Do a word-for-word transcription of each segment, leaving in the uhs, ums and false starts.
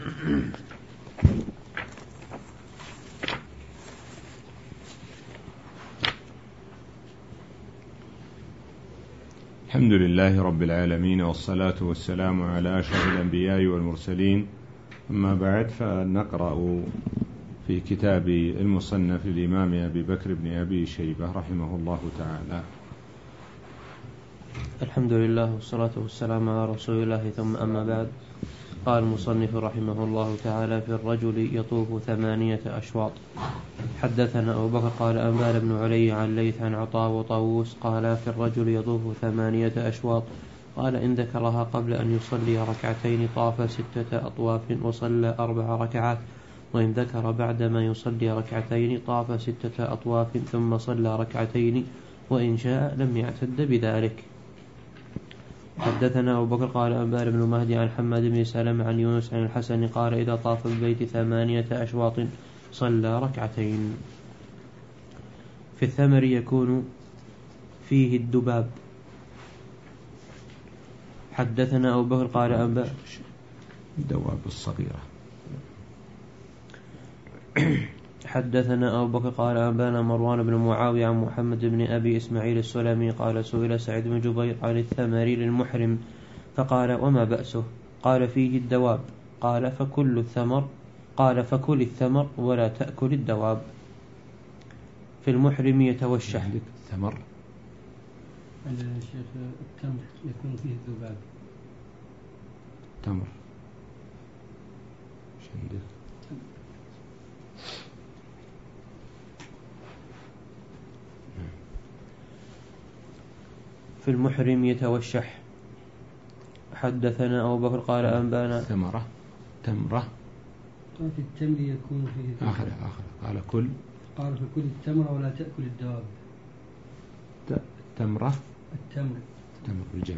الحمد لله رب العالمين، والصلاة والسلام على أشرف الأنبياء والمرسلين. أما بعد، فنقرأ في كتاب المصنف للإمام أبي بكر بن أبي شيبة رحمه الله تعالى. الحمد لله والصلاة والسلام على رسول الله، ثم أما بعد. قال المصنف رحمه الله تعالى: في الرجل يطوف ثمانية أشواط. حدثنا أبو بكر قال أنبأنا بن علي عن ليث عن عطاء وطاووس قال: في الرجل يطوف ثمانية أشواط. قال: إن ذكرها قبل أن يصلي ركعتين طاف ستة أطواف وصلى أربع ركعات، وإن ذكر بعدما يصلي ركعتين طاف ستة أطواف ثم صلى ركعتين، وإن شاء لم يعتد بذلك. حدثنا أبو بكر قال أنبأنا بن مهدي عن حماد بن سلمة عن يونس عن الحسن قال: إذا طاف البيت ثمانية أشواط صلى ركعتين. في الثمر يكون فيه الدباب. حدثنا أبو بكر قال أنبأنا الدواب الصغيرة. حدثنا أبو بكر قال أنبأنا مروان بن معاوية عن محمد بن أبي إسماعيل السلمي قال: سئل سعيد بن جبير عن الثمر للمحرم فقال: وما بأسه؟ قال: فيه الدواب. قال: فكل الثمر قال: فكل الثمر ولا تأكل الدواب. في المحرم يتوشح. الثمر الشيخ التمر يكون فيه الذباب. تمر شندك. في المحرم يتوشح. حدثنا أبو بكر قال أنبأنا ثمرة تمرة. قال في التمر يكون فيه آخر آخر قال كل قال في كل التمر ولا تأكل الدواب. تمرة التمر تمر الجمع.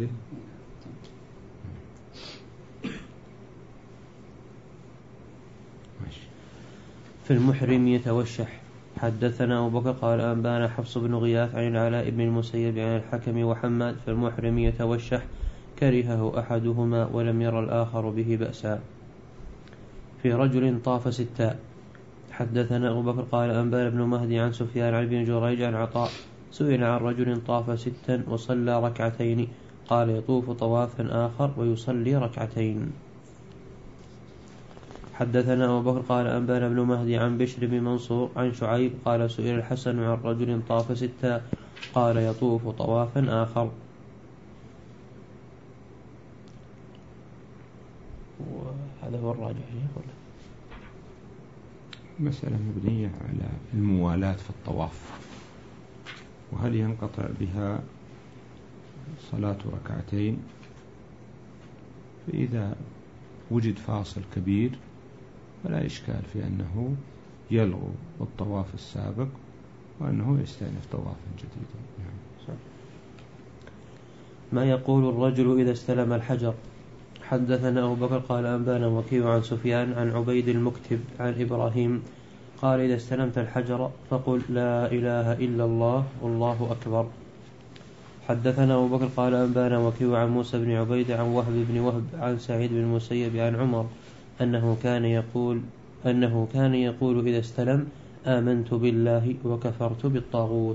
في المحرم يتوشح. حدثنا أبو بكر قال أنبأنا حفص بن غياث عن العلاء بن المسيب عن الحكم وحماد: في المحرم يتوشح، كرهه أحدهما ولم ير الآخر به بأسا. في رجل طاف ستا. حدثنا أبو بكر قال أنبأنا ابن مهدي عن سفيان عن ابن جريج عن عطاء: سئل عن رجل طاف ستا وصلى ركعتين، قال: يطوف طوافا آخر ويصلي ركعتين. حدثنا أبو بكر قال أنبأنا ابن مهدي عن بشر بن منصور عن شعيب قال: سئل الحسن عن رجل طاف ستا، قال: يطوف طوافا آخر. وهذا هو الراجح. مسألة مبنية على الموالاة في الطواف، وهل ينقطع بها صلاة ركعتين؟ فإذا وجد فاصل كبير فلا إشكال في أنه يلغو الطواف السابق وأنه يستأنف طوافا جديدا. ما يقول الرجل إذا استلم الحجر. حدثنا أبو بكر قال أنبأنا وكيع عن سفيان عن عبيد المكتب عن إبراهيم قال: إذا استلمت الحجر فقل: لا إله إلا الله والله أكبر. حدثنا أبو بكر قال أنبأنا وكيع عن موسى بن عبيد عن وهب بن وهب عن سعيد بن المسيب عن عمر أنه كان يقول أنه كان يقول إذا استلم: آمنت بالله وكفرت بالطاغوت.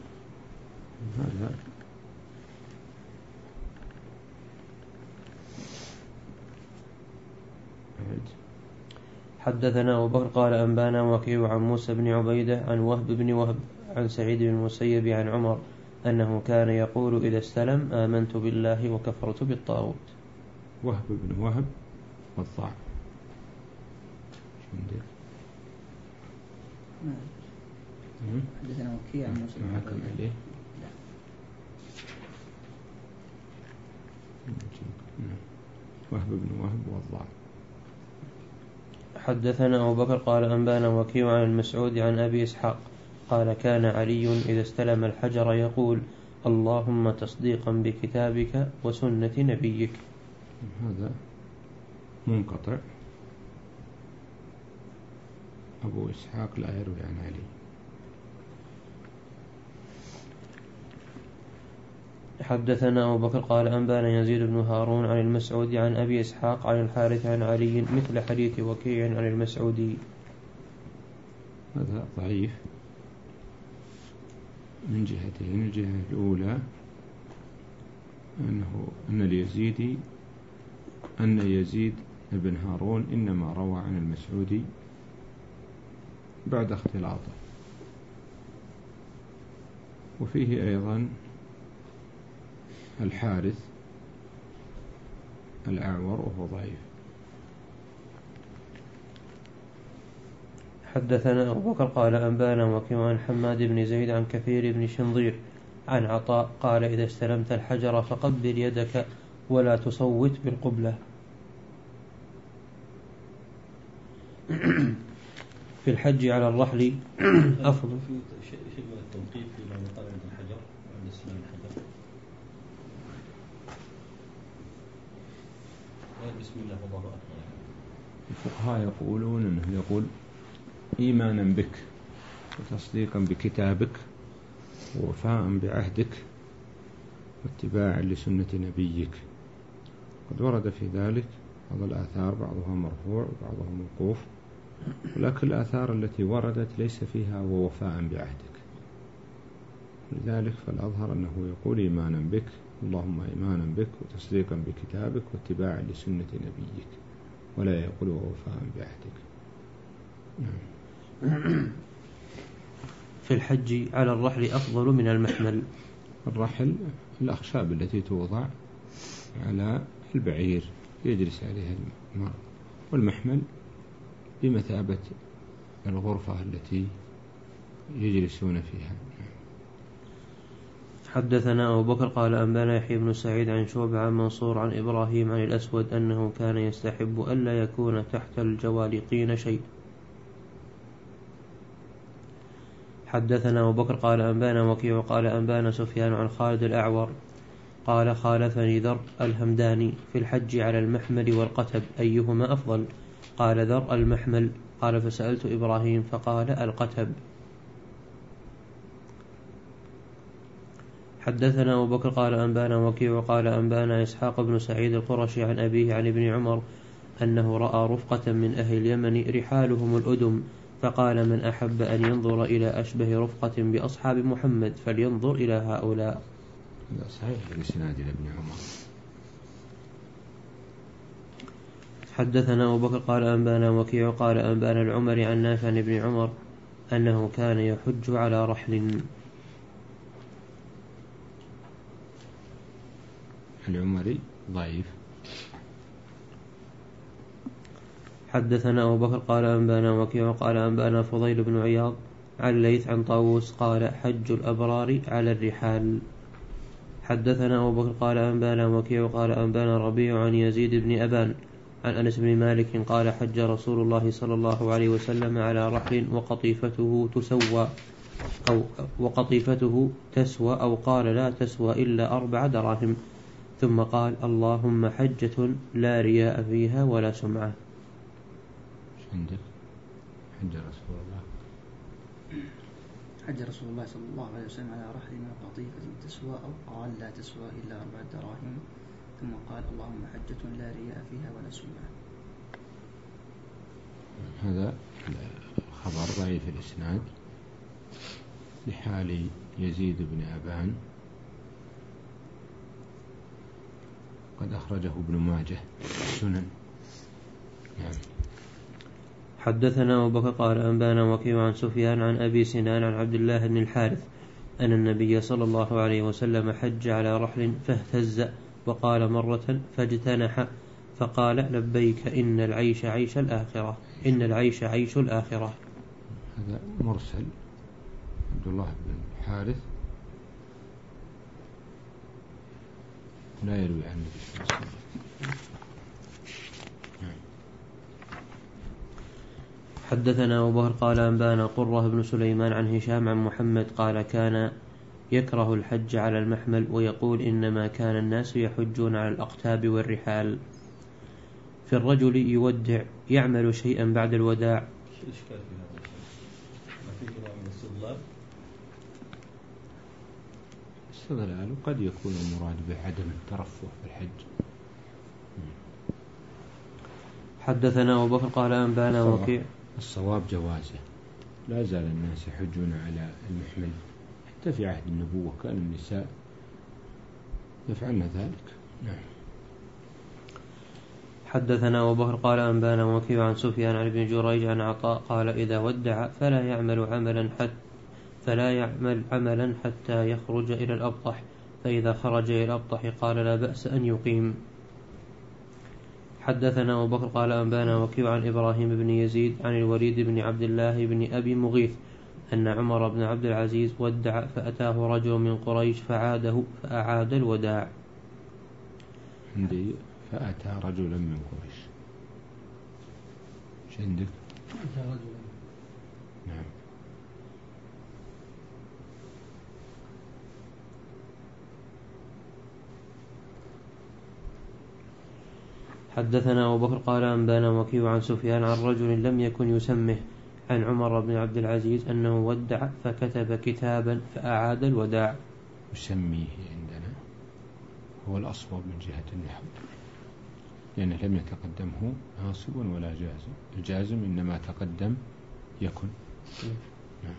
حدثنا أبو بكر قال أنبأنا وكيع عن موسى بن عبيدة عن وهب بن وهب عن سعيد بن المسيب عن عمر أنه كان يقول إذا استلم: آمنت بالله وكفرت بالطاغوت. وهب بن وهب والضاع. حدثنا وكيع عن موسى بن عبيدة. وهب بن وهب والضاع. حدثنا أبو بكر قال أنبأنا وكيع عن المسعود عن أبي إسحاق قال: كان علي إذا استلم الحجر يقول: اللهم تصديقا بكتابك وسنة نبيك. هذا منقطع. أبو إسحاق لا يروي عن علي. حدثنا أبو بكر قال أنبانا يزيد بن هارون عن المسعودي عن أبي إسحاق عن الحارث عن علي مثل حديث وكيع عن المسعودي. هذا ضعيف من جهتين. الجهة الأولى أنه أن اليزيدي أن يزيد بن هارون إنما روى عن المسعودي بعد اختلاطه، وفيه أيضا الحارث الأعور وهو ضعيف. حدثنا أبو بكر قال أنبانا وكيع عن حماد بن زيد عن كثير بن شنظير عن عطاء قال إذا استلمت الحجر فقبل يدك ولا تصوت بالقبلة. في الحج على الرحل أفضل. في شيء من التوقيف في مقام الحجر عند استلام الحجر. بسم الله وضرب. الفقهاء يقولون أنه يقول إيمانا بك وتصديقا بكتابك ووفاء بعهدك واتباعا لسنة نبيك. قد ورد في ذلك بعض الآثار، بعضها مرفوع وبعضها موقوف، ولكن الآثار التي وردت ليس فيها ووفاء بعهدك. لذلك فالأظهر أنه يقول إيمانا بك، اللهم إيمانا بك وتصديقا بكتابك واتباعا لسنة نبيك، ولا يقول ووفاء بعهدك. في الحج على الرحل أفضل من المحمل. الرحل الأخشاب التي توضع على البعير يجلس عليها المرء، والمحمل بمثابة الغرفة التي يجلسون فيها. حدثنا أبو بكر قال أنبانا يحيى بن سعيد عن شعبة عن منصور عن إبراهيم عن الأسود أنه كان يستحب ألا يكون تحت الجوالقين شيء. حدثنا أبو بكر قال أنبانا وكيع قال أنبانا سفيان عن خالد الأعور قال خالفني ذر الهمداني في الحج على المحمل والقتب أيهما أفضل؟ قال ذر المحمل. قال فسألت إبراهيم فقال القتب. حدثنا أبو بكر قال أنبانا وكيع قال أنبانا إسحاق بن سعيد القرشي عن أبيه عن ابن عمر أنه رأى رفقة من أهل اليمن رحالهم الأدم، فقال من أحب أن ينظر إلى أشبه رفقة بأصحاب محمد فلينظر إلى هؤلاء. هذا صحيح بإسناد ابن عمر. حدثنا أبو بكر قال أنبانا وكيع قال أنبانا العمري عن نافع عن ابن عمر أنه كان يحج على رحل. العمري ضعيف. حدثنا أبو بكر قال أنبانا وكيع قال أنبانا فضيل بن عياض عن الليث عن طاووس قال حج الأبرار على الرحال. حدثنا أبو بكر قال أنبانا وكيع قال أنبانا ربيع عن يزيد بن أبان عن أنس بن مالك قال حج رسول الله صلى الله عليه وسلم على رحل وقطيفته تسوى أو وقطيفته تسوى أو قال لا تسوى إلا أربع دراهم، ثم قال اللهم حجة لا رياء فيها ولا سمعة. عندك حج رسول الله حج رسول الله صلى الله عليه وسلم على رحل قطيفة تسوى أو قال لا تسوى إلا أربع دراهم، ثم قال اللهم حجة لا رياء فيها ولا سمعة. هذا خبر ضعيف الإسناد لحال يزيد بن أبان، قد أخرجه ابن ماجه السنن. نعم. حدثنا أبو بكر قال أنبانا وكيع عن سفيان عن أبي سنان عن عبد الله بن الحارث أن النبي صلى الله عليه وسلم حج على رحل فاهتز وقال مرة فاجتنح فقال لبيك إن العيش عيش الآخرة إن العيش عيش الآخرة. هذا مرسل عبد الله بن الحارث لا يروي عن النبي صلى الله عليه وسلم. حدثنا أبو بكر قال أنبانا قرة بن سليمان عن هشام عن محمد قال كان يكره الحج على المحمل ويقول إنما كان الناس يحجون على الأقتاب والرحال. في الرجل يودع يعمل شيئا بعد الوداع. شو الإشكال في هذا الشيء؟ ما في نوع من الاستدلال؟ استغلال، وقد يكون المراد بعدم الترفه في الحج. حدثنا أبو بكر قال أنبانا وكيع. الصواب جوازه، لا زال الناس يحجون على المحمل، حتى في عهد النبوة كان النساء يفعلن ذلك. نعم. حدثنا أبو بكر قال أنبانا وكيع عن سفيان عن ابن جريج عن عطاء قال إذا ودع فلا يعمل عملا حتى فلا يعمل عملا حتى يخرج إلى الأبطح، فإذا خرج إلى الأبطح قال لا بأس أن يقيم. حدثنا أبو بكر قال أنبانا وكيع عن إبراهيم بن يزيد عن الوليد بن عبد الله بن أبي مغيث أن عمر بن عبد العزيز ودع فأتاه رجل من قريش فعاده فأعاد الوداع. عندي فأتى رجلا من قريش. ايش عندك؟ أتى رجلا. نعم. حدثنا أبو بكر قال أنبانا وكيع عن سفيان عن رجل لم يكن يسمه عن عمر بن عبد العزيز أنه ودع فكتب كتابا فأعاد الوداع. يسميه عندنا هو الأصوب من جهة النحو، لأنه لم يتقدمه ناصب ولا جازم، الجازم إنما تقدم يكن. نعم.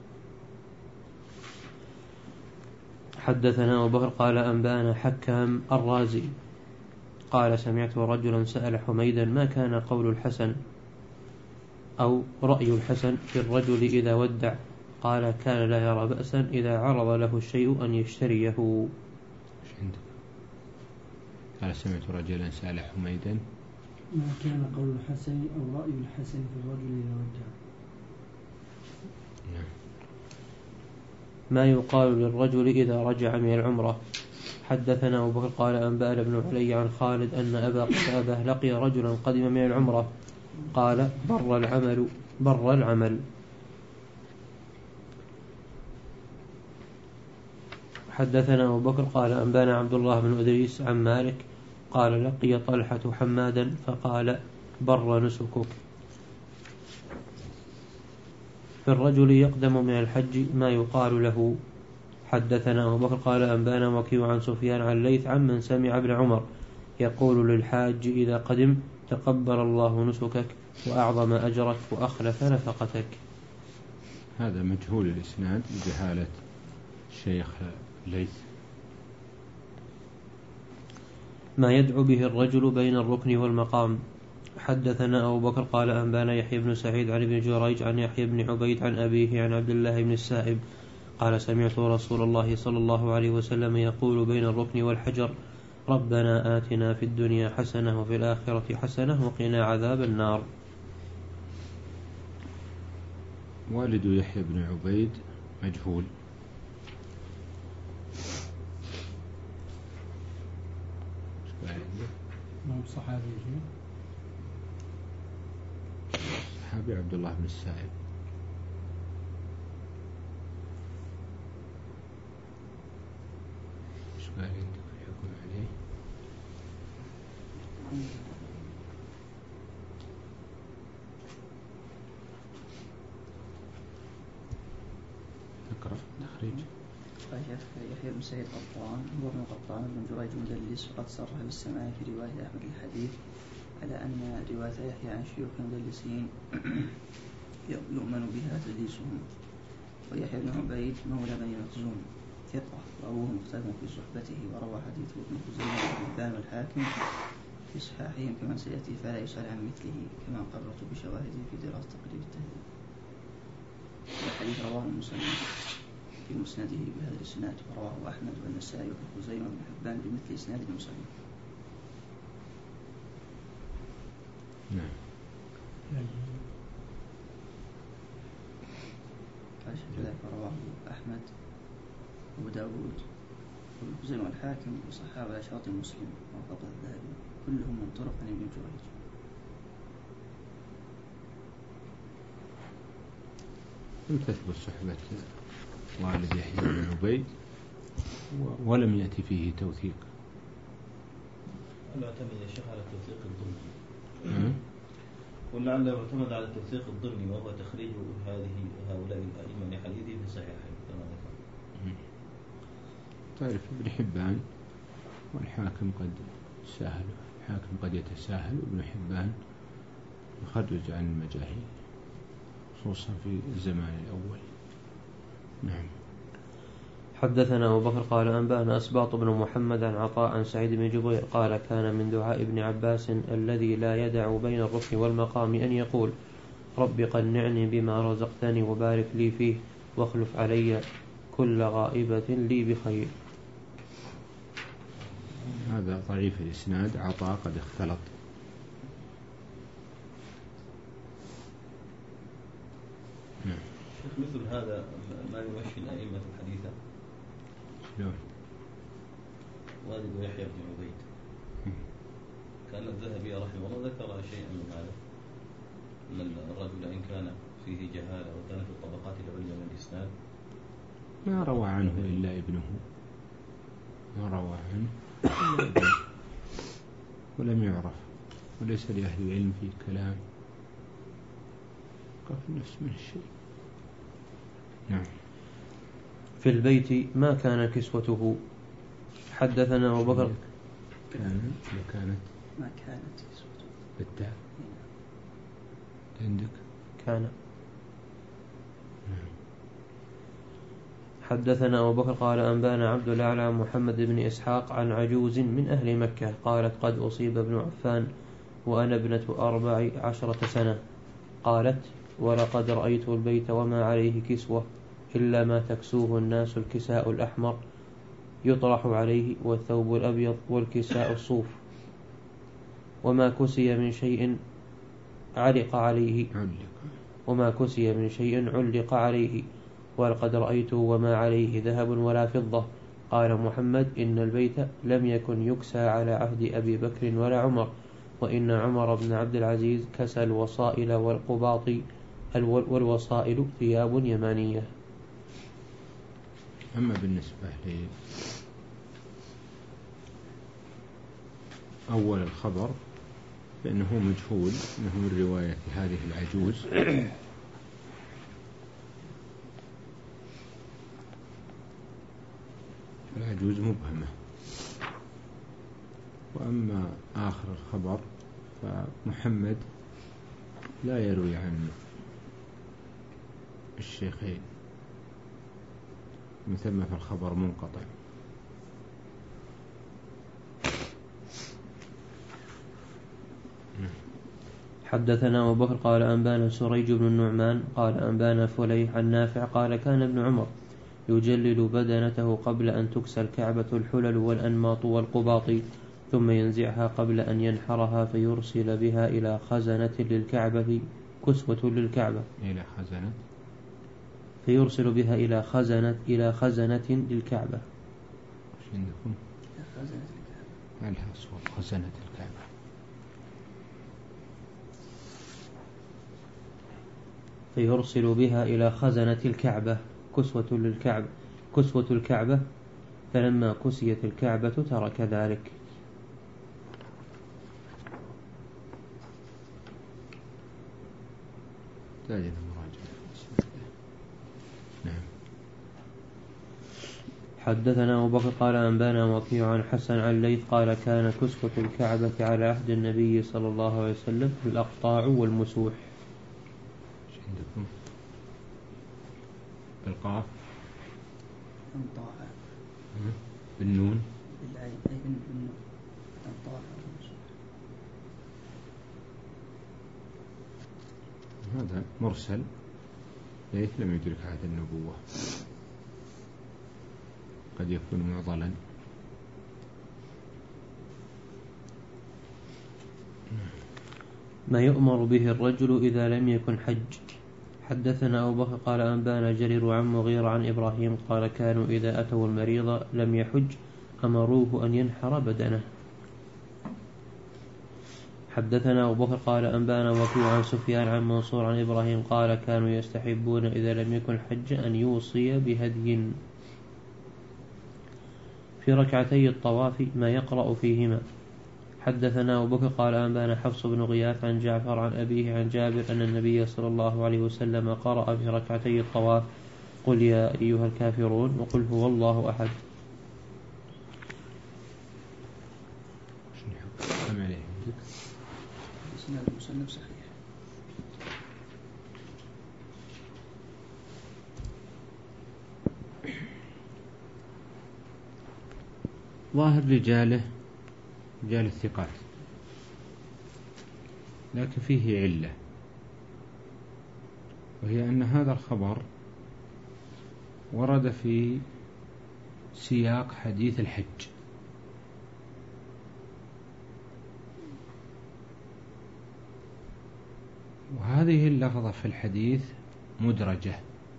حدثنا أبو بكر قال أنبانا حكام الرازي قال سمعت رجلا سأل حميدا ما كان قول الحسن أو رأي الحسن في الرجل إذا ودع؟ قال كان لا يرى بأسا إذا عرض له الشيء أن يشتريه. ايش عندك؟ قال سمعت رجلا سأل حميدا ما كان قول الحسن أو رأي الحسن في الرجل إذا ودع. نعم. ما يقال للرجل إذا رجع من العمرة. حدثنا أبو بكر قال أنبأنا بن علي عن خالد أن أبا قتادة لقي رجلا قدم من العمرة قال بر العمل بر العمل. حدثنا أبو بكر قال أنبانا عبد الله بن أدريس عن مالك قال لقي طلحة حمادا فقال بر نسكك. في الرجل يقدم من الحج ما يقال له. حدثنا أبو بكر قال أنبانا وكيع عن سفيان عن ليث عمن سمع ابن عمر يقول للحاج إذا قدم تقبل الله نسكك وأعظم أجرك وأخلف نفقتك. هذا مجهول الإسناد بجهالة الشيخ ليث. ما يدعو به الرجل بين الركن والمقام. حدثنا أبو بكر قال أنبانا يحيى بن سعيد عن ابن جريج عن يحيى بن عبيد عن أبيه عن عبد الله بن السائب قال سمعت رسول الله صلى الله عليه وسلم يقول بين الركن والحجر ربنا آتنا في الدنيا حسنة وفي الآخرة حسنة وقنا عذاب النار. والد يحيى بن عبيد مجهول. نعم صحابي. صحابي عبد الله بن السائب. ايش قال عندك الحكم عليه؟ اقرأ تخريج. يحيى بن سعيد قطان هو ابن قطان بن جريج مدلس، وقد صرح بالسماع في رواية أحمد الحديث على أن رواية يحيى عن شيوخ مدلسين يؤمن بها تدليسهم. ويحيى بن عبيد مولى بني مخزوم ثقة، وأبوه مختلف في صحبته، وروى حديثه ابن خزيمة والحبان والحاكم في صحاحهم كما سيأتي، فلا يسأل عن مثله كما قررت بشواهده في دراسة تقريب التهذيب. الحديث رواه مسلم في مسنده بهذا الإسناد، ورواه أحمد والنسائي وابن خزيمة وابن حبان بمثل إسناد مسلم. نعم. كذلك رواه أحمد وأبو داود وابن خزيمة والحاكم وصحابة على شرط مسلم وفضل الذهبي كلهم من طرق عن ابن جريج. لم تثبت صحبة والد يحيى بن عبيد ولم يأتي فيه توثيق. المعتمد يا شيخ على التوثيق الضمني، ولعل يعتمد على التوثيق الضمني وهو تخريج هذه هؤلاء الأئمة لحديثه في صحيحين كما ذكر. تعرف ابن حبان والحاكم قد ساهل، الحاكم قد يتساهل، وابن حبان يخرج عن المجاهيل خصوصا في الزمان الأول. نعم. حدثنا أبو بكر قال أنبأنا أسباط بن محمد عن عطاء عن سعيد بن جبير قال كان من دعاء ابن عباس الذي لا يدع بين الركن والمقام أن يقول رب قنعني بما رزقتني وبارك لي فيه واخلف علي كل غائبة لي بخير. هذا ضعيف الإسناد، عطاء قد اختلط. مثل هذا ما يمشي الأئمة الحديثة. شلون؟ والد يحيى بن عبيد كان الذهبي رحمه الله ذكر شيئا من هذا، أن الرجل إن كان فيه جهالة وكان في الطبقات العليا من الإسناد ما روى عنه إلا ابنه، ما روى عنه إلا ابنه ولم يعرف، وليس لأهل العلم فيه كلام في نفس من الشيء. نعم. في البيت ما كان كسوته. حدثنا أبو بكر كان ما كانت ما كانت كسوته بالتاء عندك كان. حدثنا أبو بكر قال أنبانا عبد الأعلى عن محمد بن إسحاق عن عجوز من أهل مكة قالت قد أصيب ابن عفان وأنا ابنة أربع عشرة سنة. قالت ولقد رأيت البيت وما عليه كسوة إلا ما تكسوه الناس الكساء الأحمر يطرح عليه والثوب الأبيض والكساء الصوف وما كسي من شيء علق عليه وما كسي من شيء علق عليه ولقد رأيته وما عليه ذهب ولا فضة. قال محمد إن البيت لم يكن يكسى على عهد أبي بكر ولا عمر، وإن عمر بن عبد العزيز كسى الوصائل والقباط والوصائل ثياب يمانية. أما بالنسبة لأول الخبر فإنه مجهول، إنه من رواية هذه العجوز، العجوز مبهمة. وأما آخر الخبر فمحمد لا يروي عن الشيخين، مثل ما في الخبر منقطع. حدثنا أبو بكر قال أنبانا سريج بن النعمان قال أنبانا فليح عن نافع قال كان ابن عمر يجلل بدنته قبل أن تكسى الكعبة الحلل والأنماط والقباط ثم ينزعها قبل أن ينحرها فيرسل بها إلى خزنة للكعبة كسوة للكعبة إلى خزنة فيرسل بها إلى خزنة إلى خزنة للكعبة. وش عندكم؟ خزنة الكعبة. خزنة الكعبة. فيرسل بها إلى خزنة الكعبة كسوة للكعبة كسوة الكعبة فلما كسيت الكعبة ترك ذلك. تجد مراجعة. نعم. حدثنا أبو بكر قال أنبانا وكيع عن حسن عن ليث قال كان كسوة الكعبة على عهد النبي صلى الله عليه وسلم الأقطاع والمسوح. ايش عندكم؟ بالقاف انطاع بالنون بالعين أي بالنون انطاع. هذا مرسل ليث لم يدرك عهد النبوة، قد يكون معضلا. ما يؤمر به الرجل إذا لم يكن حج. حدثنا أبو بكر قال أنبانا جرير عن مغير عن إبراهيم قال كانوا إذا أتوا المريض لم يحج أمروه أن ينحر بدنه. حدثنا أبو بكر قال أنبانا وكيع عن سفيان عن منصور عن إبراهيم قال كانوا يستحبون إذا لم يكن حج أن يوصي بهدي في ركعتي الطواف ما يقرأ فيهما. حدثنا أبو بكر قال أنبانا حفص بن غياث عن جعفر عن أبيه عن جابر أن النبي صلى الله عليه وسلم قرأ في ركعتي الطواف قل يا أيها الكافرون وقل هو الله أحد. عندك؟ إسناد المسند صحيح. ظاهر رجاله رجال الثقات، لكن فيه علة، وهي أن هذا الخبر ورد في سياق حديث الحج، وهذه اللفظة في الحديث مدرجة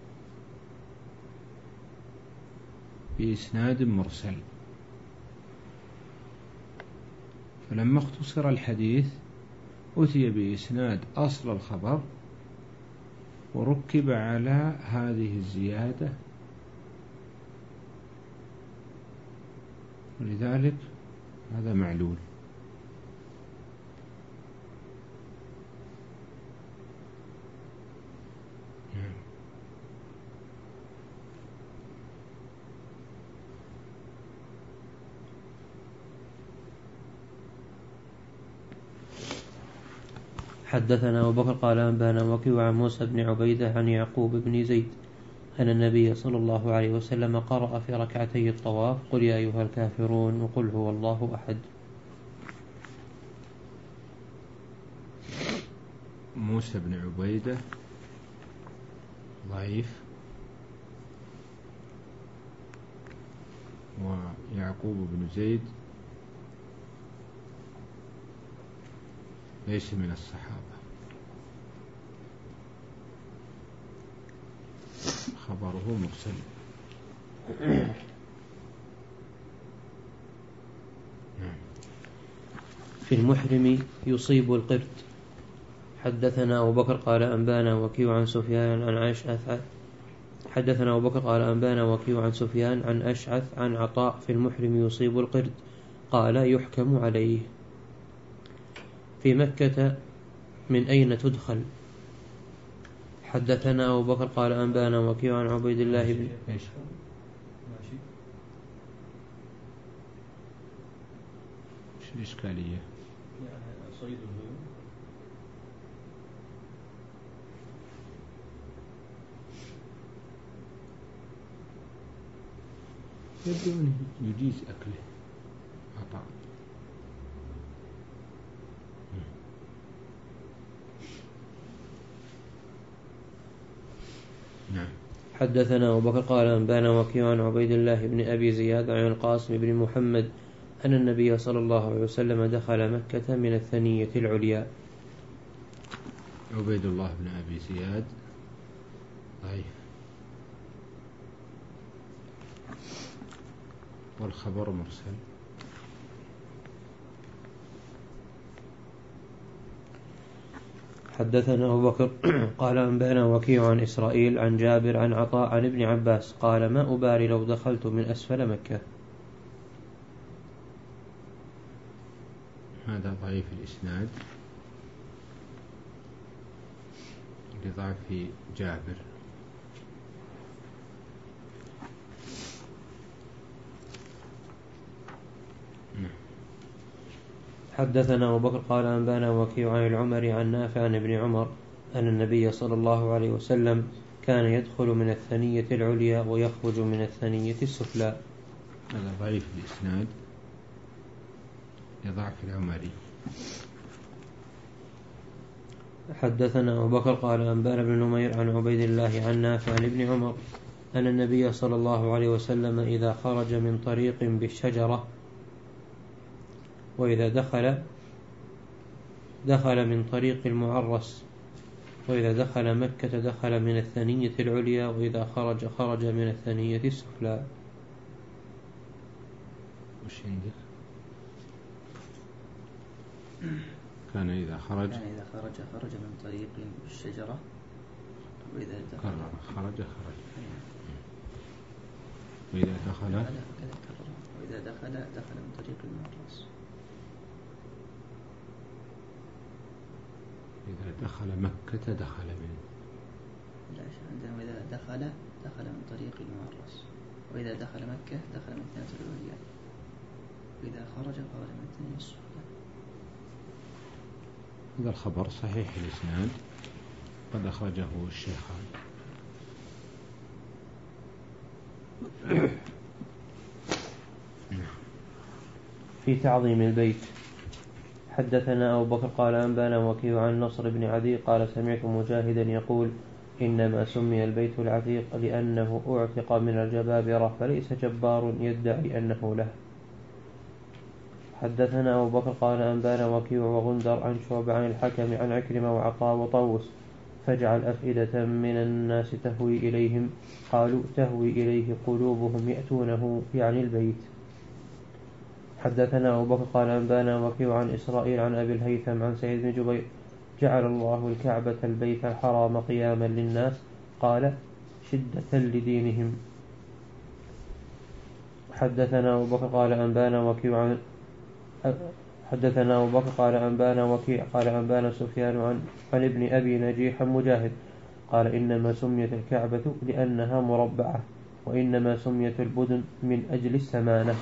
بإسناد مرسل، فلما اختصر الحديث أتي بإسناد أصل الخبر وركب على هذه الزيادة، ولذلك هذا معلول. حدثنا أبو بكر قال أنبانا وكيع عن موسى بن عبيدة عن يعقوب بن زيد أن النبي صلى الله عليه وسلم قرأ في ركعتي الطواف قل يا أيها الكافرون وقل هو الله أحد. موسى بن عبيدة ضعيف، ويعقوب بن زيد ليس من الصحابة، خبره مرسل. في المحرم يصيب القرد. حدثنا أبو بكر قال أنبانا وكيع عن سفيان عن أشعث حدثنا أبو بكر قال أنبانا وكيع عن سفيان عن أشعث عن عطاء في المحرم يصيب القرد قال يحكم عليه. في مكة من أين تدخل؟ حدثنا أبو بكر قال أنبانا وكيع عن عبيد الله بن ماشي ايش الإشكالية؟ يعني صيد الهيوم. يبدو أنه يجيز أكله عطاء. نعم. حدثنا أبو بكر قال أنبانا وكيع عن عبيد الله بن أبي زياد عن القاسم بن محمد أن النبي صلى الله عليه وسلم دخل مكة من الثنية العليا. عبيد الله بن أبي زياد ضعيف، والخبر مرسل. حدثنا أبو بكر قال أنبانا وكيع عن إسرائيل عن جابر عن عطاء عن ابن عباس قال ما أبالي لو دخلت من أسفل مكة. هذا ضعيف الإسناد لضعف جابر. حدثنا أبو بكر قال أنبانا وكيع عن العمر عن نافع عن ابن عمر أن النبي صلى الله عليه وسلم كان يدخل من الثنية العليا ويخرج من الثنية السفلى. هذا ضعيف الإسناد لضعف العمري. حدثنا أبو بكر قال أنبانا بن نمير عن عبيد الله عن نافع عن ابن عمر أن النبي صلى الله عليه وسلم إذا خرج من طريق بالشجرة وإذا دخل دخل من طريق المعرس وإذا دخل مكة دخل من الثنية العليا وإذا خرج خرج من الثنية السفلى. وش عندك؟ كان إذا خرج كان إذا خرج خرج من طريق الشجرة وإذا دخل خرج خرج وإذا دخل وإذا دخل دخل من طريق المعرس. إذا دخل مكة دخل من لا عندنا وإذا دخل دخل من طريق المعرس وإذا دخل مكة دخل من الثنية العليا وإذا خرج خرج من الثنية السفلى. هذا الخبر صحيح الإسناد، قد أخرجه الشيخان. في تعظيم البيت. حدثنا أبو بكر قال أنبانا وكيع عن نصر بن عدي قال سمعت مجاهدا يقول إنما سمي البيت العتيق لأنه أعتق من الجبابرة فليس جبار يدعي أنه له. حدثنا أبو بكر قال أنبانا وكيع وغندر عن شعبة عن الحكم عن عكرمة وعطاء وطوس فاجعل أفئدة من الناس تهوي إليهم قالوا تهوي إليه قلوبهم يأتونه يعني البيت. حدثنا أبو بكر قال أنبانا وكيع عن إسرائيل عن أبي الهيثم عن سعيد بن جبير جعل الله الكعبة البيت الحرام قياما للناس قال شدة لدينهم. حدثنا أبو بكر قال أنبانا وكيع عن حدثنا أبو بكر قال أنبانا وكيع قال أنبانا سفيان عن, عن ابن أبي نجيح مجاهد قال إنما سميت الكعبة لأنها مربعة وإنما سميت البدن من أجل السمانة.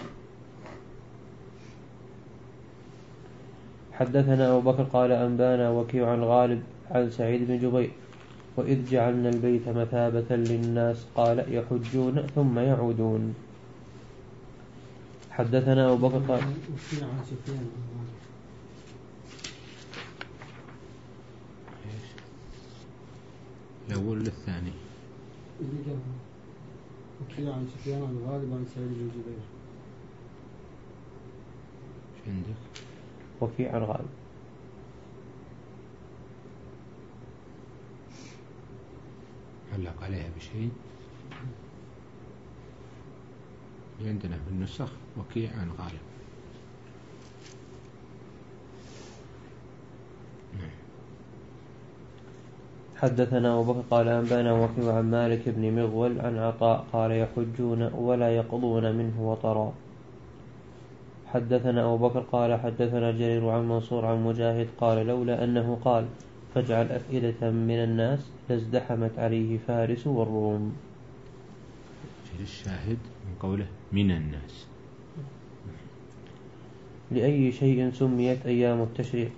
حدثنا أبو بكر قال أنبانا وكيع عن غالب عن سعيد بن جبير وإذ جعلنا البيت مثابة للناس قال يحجون ثم يعودون. حدثنا أبو بكر قال الأول للثاني وكيع عن سفيان عن غالب عن سعيد بن جبير. ايش عندك؟ وكيع عن غالب علق عليها بشيء عندنا في النسخ وكيع عن غالب. حدثنا أبو بكر قال أنبانا وكيع عن مالك بن مغول عن عطاء قال يحجون ولا يقضون منه وطرا. حدثنا أبو بكر قال حدثنا جرير عن منصور عن مجاهد قال لولا أنه قال فاجعل أفئدة من الناس لازدحمت عليه فارس والروم. الشاهد من قوله من الناس. لأي شيء سميت أيام التشريق.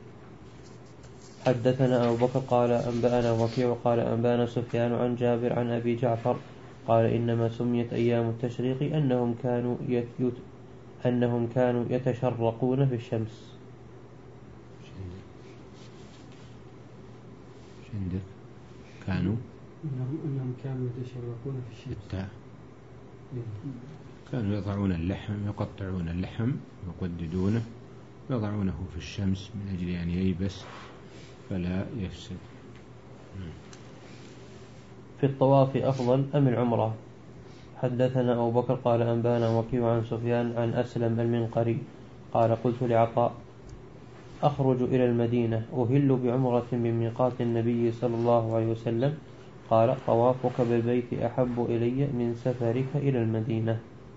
حدثنا أبو بكر قال أنبأنا وكيع قال أنبأنا سفيان عن جابر عن أبي جعفر قال إنما سميت أيام التشريق أنهم كانوا يت أنهم كانوا يتشرقون في الشمس. عندك كانوا إنهم إنهم كانوا يتشرقون في الشمس. التاء كانوا يضعون اللحم يقطعون اللحم يقددونه يضعونه في الشمس من أجل أن ييبس فلا يفسد. في الطواف أفضل أم العمرة. حدثنا أبو بكر قال أنبانا وكيع عن سفيان عن أسلم المنقري قال قلت لعطاء أخرج إلى المدينة أهل بعمرة من ميقات النبي صلى الله عليه وسلم قال طوافك بالبيت أحب إلي من سفرك إلى المدينة.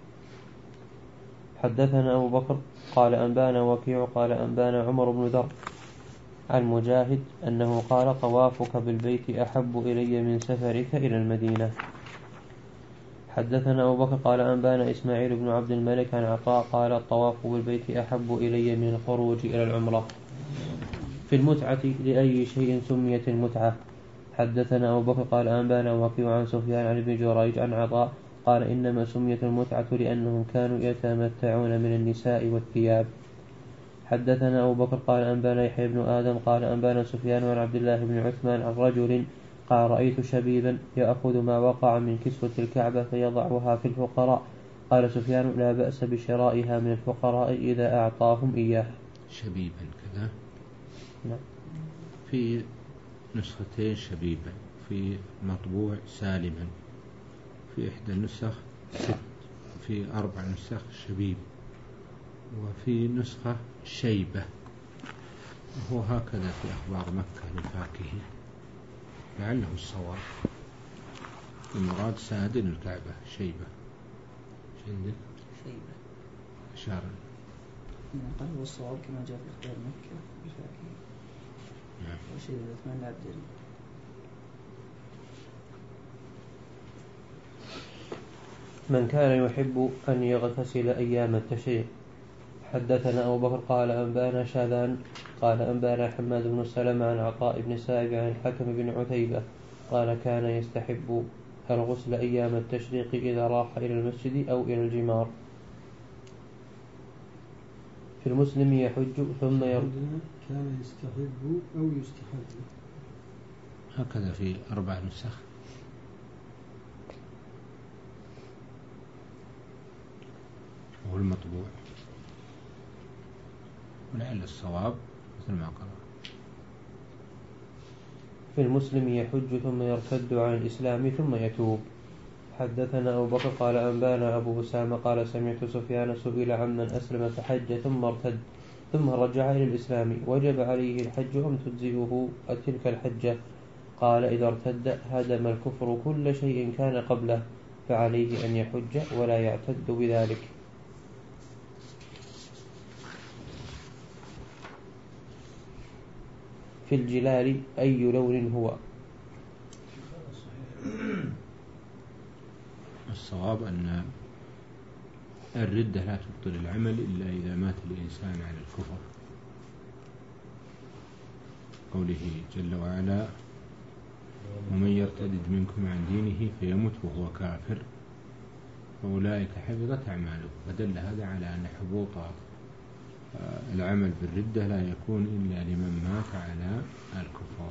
حدثنا أبو بكر قال أنبانا وكيع قال أنبانا عمر بن ذر عن مجاهد أنه قال طوافك بالبيت أحب إلي من سفرك إلى المدينة. حدثنا أبو بكر قال أنبانا إسماعيل بن عبد الملك عن عطاء قال الطواف بالبيت أحب إلي من الخروج إلى العمرة. في المتعة لأي شيء سميت المتعة. حدثنا أبو بكر قال أنبانا وكيع عن سفيان عن ابن جريج عن عطاء قال إنما سميت المتعة لأنهم كانوا يتمتعون من النساء والثياب. حدثنا أبو بكر قال أنبانا يحيى بن آدم قال أنبانا سفيان عن عبد الله بن عثمان عن رجل قال رأيت شبيبا يأخذ ما وقع من كسوة الكعبة فيضعها في الفقراء. قال سفيان لا بأس بشرائها من الفقراء إذا أعطاهم إياه. شبيبا كذا نعم. في نسختين شبيبا في مطبوع سالما في إحدى النسخ ست في أربع نسخ شبيب وفي نسخة شيبة وهو هكذا في أخبار مكة للفاكهي لعله الصواب. المراد سادن الكعبة شيبة. عندك شيبة إشارة قال هو الصواب كما جاء في اختيار مكة الفاكهي. نعم. وشيبة عثمان العبدري. من كان يحب أن يغتسل أيام التشريق. حدثنا أبو بكر قال أنبانا شاذان قال أنبانا حماد بن سلمة عن عطاء بن سائب عن الحكم بن عتيبة قال كان يستحب الغسل أيام التشريق إذا راح إلى المسجد أو إلى الجمار. في المسلم يحج ثم يرد. كان يستحب أو يستحب هكذا في أربع نسخ. وهو المطبوع ولعل الصواب مثل ما قال. في المسلم يحج ثم يرتد عن الإسلام ثم يتوب. حدثنا أبو بكر قال أنبانا أبو أسامة قال سمعت سفيان سئل عمن أسلم فحج ثم ارتد ثم رجع إلى الإسلام وجب عليه الحج أم تجزئه تلك الحجة؟ قال إذا ارتد هدم الكفر كل شيء كان قبله فعليه أن يحج ولا يعتد بذلك. في الجلال أي لون هو؟ الصواب أن الردة لا تبطل العمل إلا إذا مات الإنسان على الكفر، قوله جل وعلا ومن يرتد منكم عن دينه فيمت وهو كافر فأولئك حبطت أعماله. فدل هذا على أن حبوط العمل بالردة لا يكون إلا لمن مات على الكفار.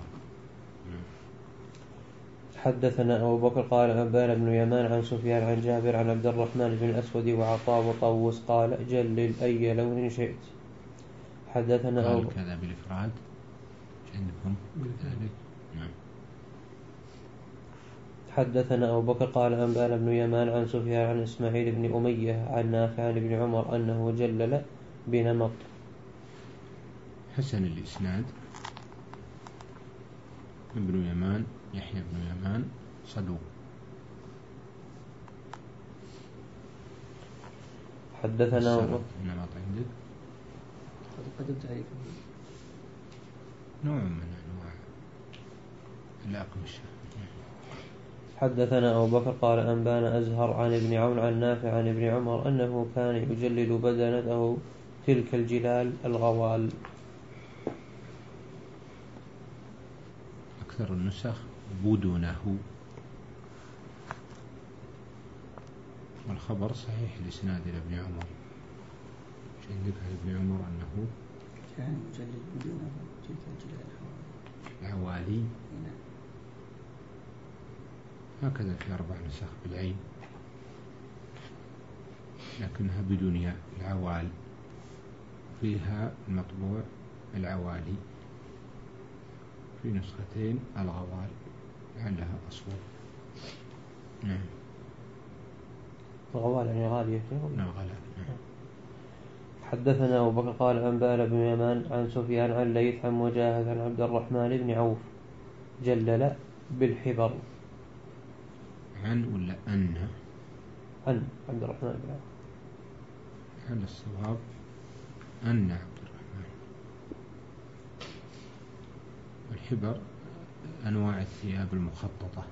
حدثنا أبو بكر قال أنبانا بن يمان عن سفيان عن جابر عن عبد الرحمن بن الأسود وعطاء وطوس قال جلل أي لون شئت. حدثنا قال كذا بالإفراد عندكم كذلك. نعم. حدثنا أبو بكر قال أنبانا بن يمان عن سفيان عن إسماعيل بن أمية عن نافع عن ابن عمر أنه جلل بنمط. حسن الإسناد. ابن يمان يحيى بن يمان صدوق. حدثنا النمط عندك قد تعريفه نوع من أنواع الأقمشة. حدثنا أبو بكر قال أنبانا أزهر عن ابن عون عن نافع عن ابن عمر أنه كان يجلل بدنته تلك الجلال الغوال. أكثر النسخ بدونه، والخبر صحيح الإسناد إلى ابن عمر. مش عندك عن ابن عمر أنه كان يجلل بدونه تلك الجلال العوالي؟ هكذا في أربع نسخ بالعين لكنها بدون ياء العوال، فيها المطبوع العوالي، في نسختين الغوال لعلها أصوب. نعم. الغوال يعني غالية. نعم غلا. نعم. حدثنا أبو بكر قال أنبانا بن يمان عن سفيان عن ليث عن مجاهد عن عبد الرحمن بن عوف جلل بالحبر. عن ولا أن؟ عن عبد الرحمن بن عوف. على الصواب أن عبد الرحمن. الحبر أنواع الثياب المخططة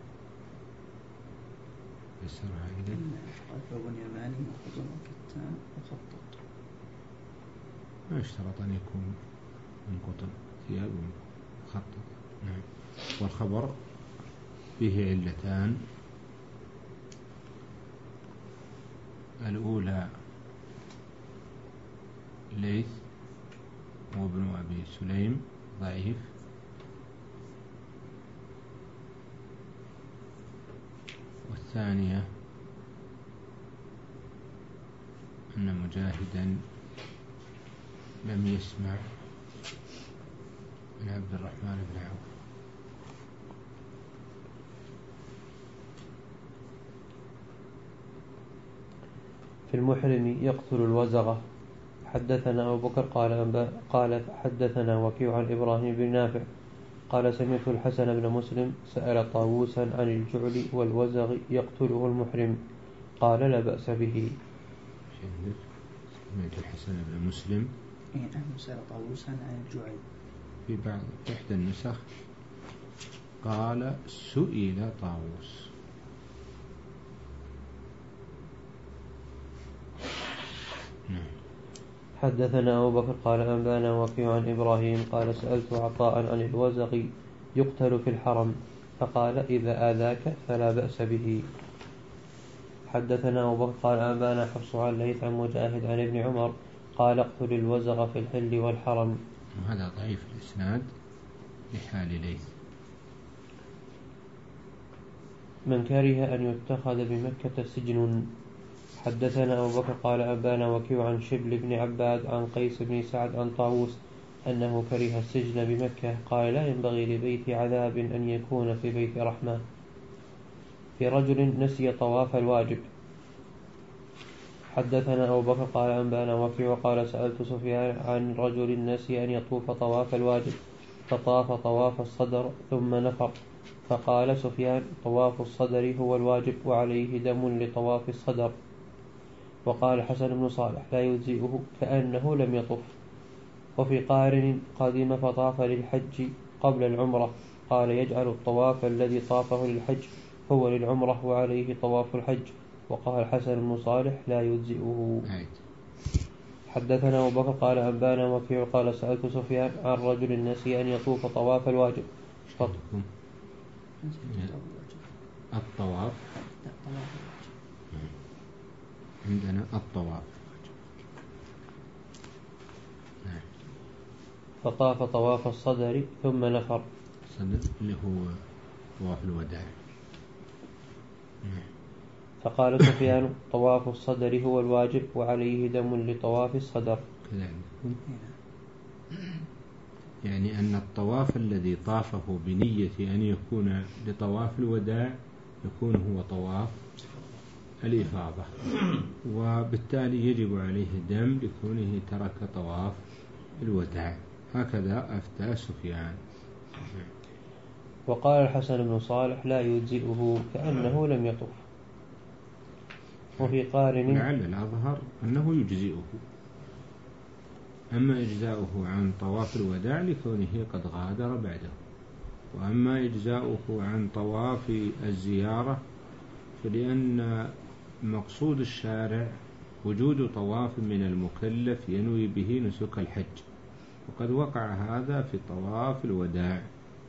يسرها عندك. ثوب يماني مخطط وكتان مخطط. ما يشترط أن يكون من قطن، ثياب مخططة. نعم. والخبر فيه علتان، الأولى ليث وابن أبي سليم ضعيف، والثانية أن مجاهدا لم يسمع من عبد الرحمن بن عوف. في المحرم يقتل الوزغة. حدثنا أبو بكر قال أنبا قال حدثنا وكيع عن إبراهيم بن نافع قال سمعت الحسن بن مسلم سأل طاووسا عن الجعل والوزغ يقتله المحرم قال لا بأس به. سمعت الحسن بن مسلم سأل طاووسا عن الجعل. في بعض إحدى النسخ قال سئل طاووس. حدثنا أبو بكر قال أنبانا وكيع عن إبراهيم قال سألت عطاء عن الوزغ يقتل في الحرم فقال إذا آذاك فلا بأس به. حدثنا أبو بكر قال أنبانا حفص عن ليث عن مجاهد عن ابن عمر قال اقتل الوزغ في الحل والحرم. وهذا ضعيف الإسناد لحال ليث. من كره أن يتخذ بمكة سجن. حدثنا أبو بكر قال أنبانا وكيع عن شبل بن عباد عن قيس بن سعد عن طاووس أنه كره السجن بمكة قال لا ينبغي لبيت عذاب أن يكون في بيت رحمة. في رجل نسي طواف الواجب. حدثنا أبو بكر قال أنبانا وكيع قال سألت سفيان عن رجل نسي أن يطوف طواف الواجب فطاف طواف الصدر ثم نفر فقال سفيان طواف الصدر هو الواجب وعليه دم لطواف الصدر. وقال حسن بن صالح لا يجزئه كأنه لم يطف. وفي قارن قدم فطاف للحج قبل العمرة قال يجعل الطواف الذي طافه للحج هو للعمرة وعليه طواف الحج. وقال حسن بن صالح لا يجزئه. حدثنا أبو بكر قال أنبانا وكيع قال سألت سفيان عن رجل نسي أن يطوف طواف الواجب الطواف عندنا الطواف فطاف طواف الصدر ثم نفر الصدر اللي هو طواف الوداع. فقال سفيان طواف الصدر هو الواجب وعليه دم لطواف الصدر. يعني أن الطواف الذي طافه بنية أن يكون لطواف الوداع يكون هو طواف الإفاضة وبالتالي يجب عليه دم لكونه ترك طواف الوداع. هكذا أفتى سفيان. وقال الحسن بن صالح لا يجزئه كأنه لم يطف. وفي قارن لعل الأظهر أنه يجزئه، أما إجزاؤه عن طواف الوداع لكونه قد غادر بعده، وأما إجزاؤه عن طواف الزيارة فلأن مقصود الشارع وجود طواف من المكلف ينوي به نسك الحج، وقد وقع هذا في طواف الوداع،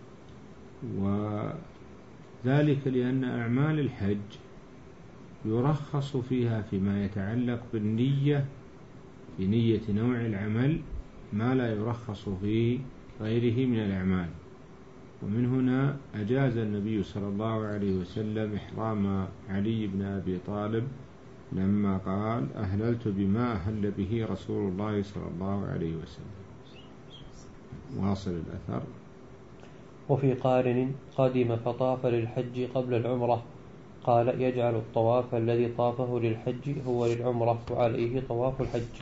وذلك لأن أعمال الحج يرخص فيها فيما يتعلق بالنية في نية نوع العمل ما لا يرخص في غيره من الأعمال. ومن هنا أجاز النبي صلى الله عليه وسلم إحرام علي بن أبي طالب لما قال أهللت بما أهل به رسول الله صلى الله عليه وسلم. واصل الأثر. وفي قارن قدم فطاف للحج قبل العمرة قال يجعل الطواف الذي طافه للحج هو للعمرة وعليه طواف الحج.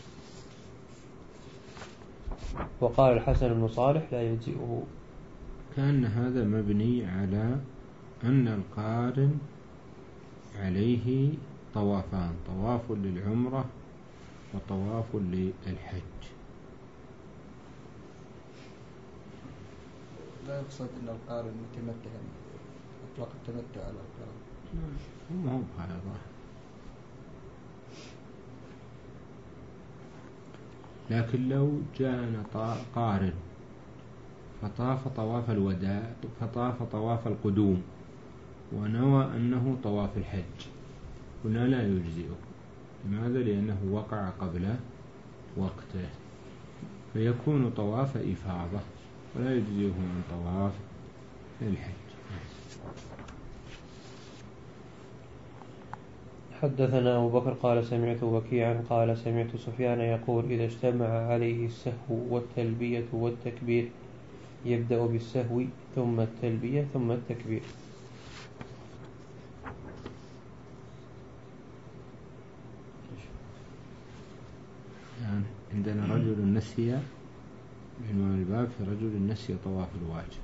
وقال الحسن بن صالح لا يجزئه. كان هذا مبني على أن القارن عليه طوافان، طواف للعمرة وطواف للحج. لا يقصد أن القارن متمتع، أطلق التمتع على القارن. ما هو بهذا ظاهر، لكن لو جاءنا قارن فطاف طواف الوداع فطاف طواف القدوم ونوى أنه طواف الحج هنا لا يجزئه. لماذا؟ لأنه وقع قبل وقته، فيكون طواف إفاضة ولا يجزئه من طواف الحج. حدثنا أبو بكر قال سمعت وكيعا قال سمعت سفيان يقول إذا اجتمع عليه السهو والتلبية والتكبير يبدأ بالسهو ثم التلبية ثم التكبير. يعني عندنا رجل نسي عنوان الباب في رجل نسي طواف الواجب.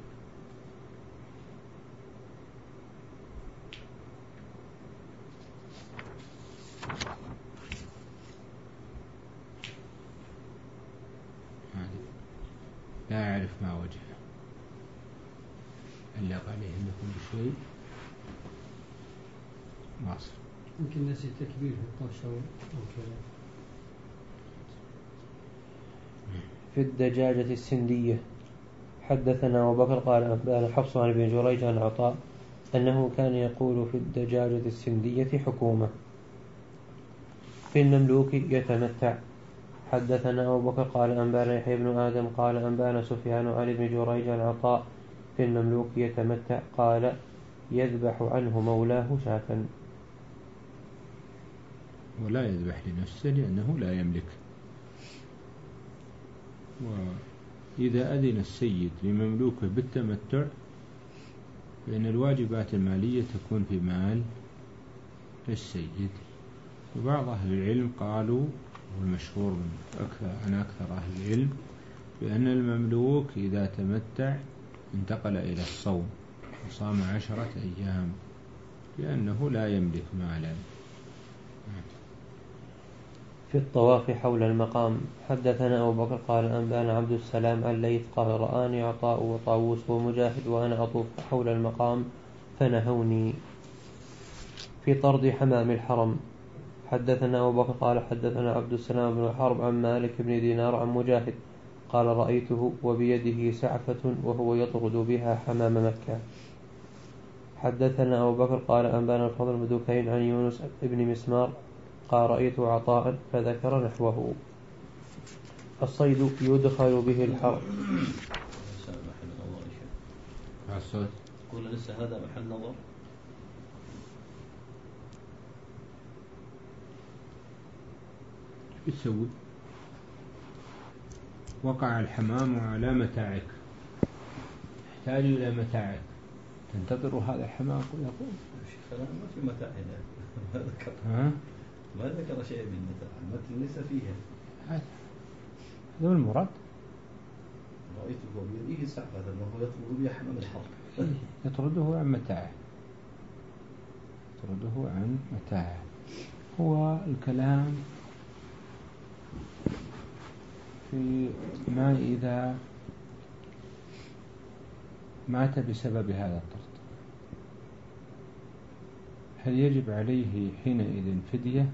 لا أعرف ما وجهه، علق عليه عندكم بشيء؟ واصل. يمكن نسي التكبير في الطاف شوي أو كذا. في الدجاجة السندية. حدثنا أبو بكر قال أنبأنا حفص عن ابن جريج عن عطاء أنه كان يقول في الدجاجة السندية حكومة. في المملوك يتمتع. حدثنا أبو بكر قال أنبأنا يحيى بن آدم قال أنبأنا سفيان عن ابن جريج عن عطاء في المملوك يتمتع قال يذبح عنه مولاه شاة. ولا يذبح لنفسه لأنه لا يملك. وإذا أذن السيد لمملوكه بالتمتع فإن الواجبات المالية تكون في مال السيد. وبعض أهل العلم قالوا والمشهور من أكثر عن أكثر أهل العلم بأن المملوك إذا تمتع انتقل إلى الصوم وصام عشرة أيام لأنه لا يملك مالا. في الطواف حول المقام. حدثنا أبو بكر قال أنبأنا عبد السلام عن ليث قال رآني عطاء وطاووس ومجاهد وأنا أطوف حول المقام فنهوني. في طرد حمام الحرم. حدثنا أبو بكر قال حدثنا عبد السلام بن حرب عن مالك بن دينار عن مجاهد قال رأيته وبيده سعفة وهو يطرد بها حمام مكة. حدثنا أبو بكر قال أنبأنا الفضل بن دكين عن يونس بن مسمار قال رأيت عطاء فذكر نحوه. الصيد يدخل به الحرم. قول لسه هذا محل نظر. يسوي وقع الحمام على متاعك يحتاج إلى متاعك تنتظر هذا الحمام يقول ما في متاع هنا ما ذكر ها ما ذكر شيء من متاع المتن ليس فيها. هذا هو المراد. رأيته بيده سعفة وهو يطرد بها حمام الحرم يطرده عن متاعه يطرده عن متاعه. هو الكلام في ما إذا مات بسبب هذا الطرد هل يجب عليه حينئذ فدية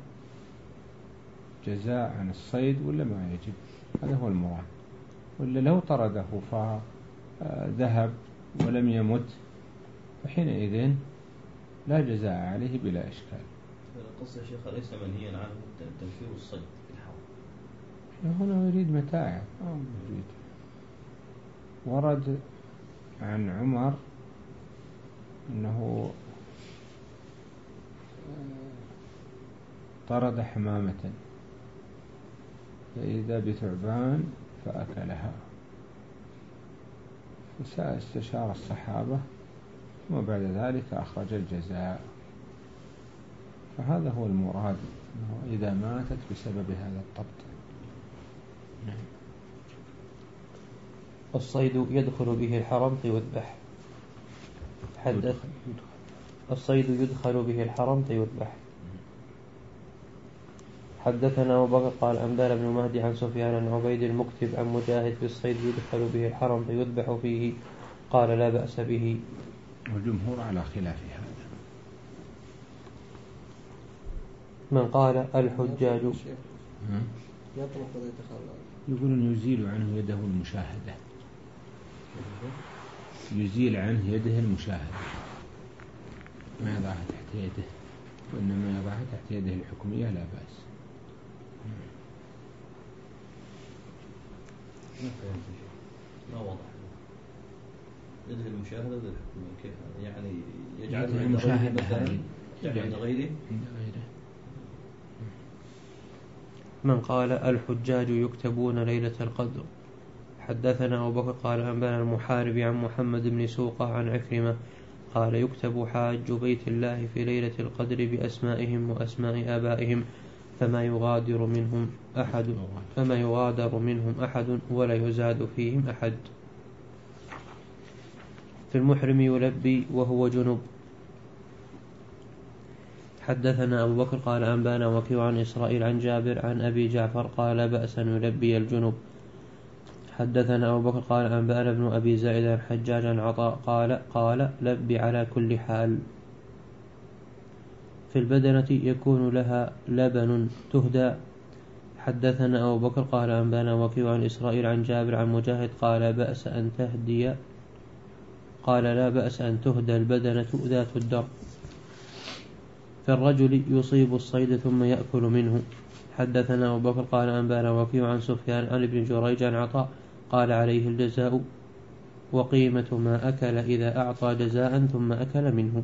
جزاء عن الصيد ولا ما يجب؟ هذا هو المراد. ولا لو طرده فذهب ولم يمت فحينئذ لا جزاء عليه بلا إشكال. القصة شيخ ليس منهيا عنه تنفير الصيد في الحرم. هنا يريد متاعه يريد. ورد عن عمر أنه طرد حمامة فإذا بثعبان فأكلها فاستشار الصحابة وبعد ذلك أخرج الجزاء. فهذا هو المراد أنه إذا ماتت بسبب هذا الطرد. الصيد يدخل به الحرم فيذبح. حدث الصيد يدخل به الحرم فيذبح. حدثنا أبو بكر قال أنبأنا بن مهدي عن سفيان عن عبيد المكتب عن مجاهد في الصيد يدخل به الحرم فيذبح فيه قال لا بأس به. والجمهور على خلاف هذا. من قال الحجاج يطلق ولا يتخلى يقولون يزيل عنه يده المشاهدة يزيل عنه يده المشاهدة ما يضعها تحت يده وإنما يضعها تحت يده الحكمية لا بأس. ما فهمت شيء ما وضح يده المشاهدة يده الحكمية كيف يعني يجعل المشاهدة مثلا عند غيره. من قال الحجاج يكتبون ليلة القدر. حدثنا أبو بكر قال أنبأنا المحارب عن محمد بن سوقة عن عكرمة قال يكتب حاج بيت الله في ليلة القدر بأسمائهم وأسماء آبائهم فما يغادر منهم أحد فما يغادر منهم أحد ولا يزاد فيهم أحد. في المحرم يلبي وهو جنب. حدثنا أبو بكر قال أنبأنا وكيع عن إسرائيل عن جابر عن أبي جعفر قال بأس يلبي الجنب. حدثنا أبو بكر قال أنبأنا ابن أبي زائد عن حجاج عن عطاء قال قال لب على كل حال. في البدنة يكون لها لبن تهدى. حدثنا أبو بكر قال أنبانا وكيع عن إسرائيل عن جابر عن مجاهد قال بأس أن تهدي قال لا بأس أن تهدى البدنة ذات الدر في الرجل يصيب الصيد ثم يأكل منه. حدثنا أبو بكر قال أنبانا وكيع عن سفيان عن ابن جريج عن عطاء قال عليه الجزاء وقيمة ما أكل إذا أعطى جزاء ثم أكل منه.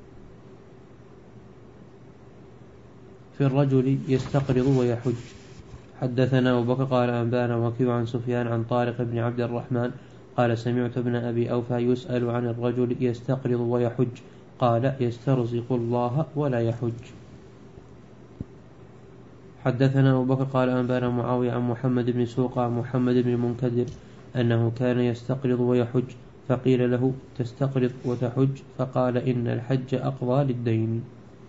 في الرجل يستقرض ويحج. حدثنا أبو بكر قال أنبانا وكيع عن سفيان عن طارق بن عبد الرحمن قال سمعت ابن أبي أوفى يسأل عن الرجل يستقرض ويحج قال يسترزق الله ولا يحج. حدثنا أبو بكر قال أنبانا معاوية عن محمد بن سوق عن محمد بن المنكدر أنه كان يستقرض ويحج فقيل له تستقرض وتحج فقال إن الحج أقضى للدين.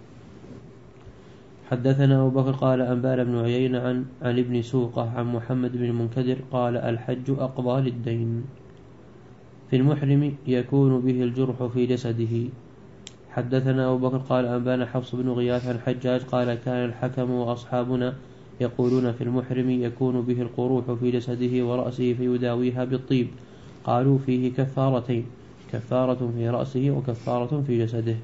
حدثنا أبو بكر قال أنبانا بن عيينة عن, عن ابن سوقة عن محمد بن المنكدر قال الحج أقضى للدين. في المحرم يكون به الجرح في جسده. حدثنا أبو بكر قال أنبانا حفص بن غياث عن حجاج قال كان الحكم وأصحابنا يقولون في المحرم يكون به القروح في جسده ورأسه فيداويها بالطيب قالوا فيه كفارتين كفارة في رأسه وكفارة في جسده.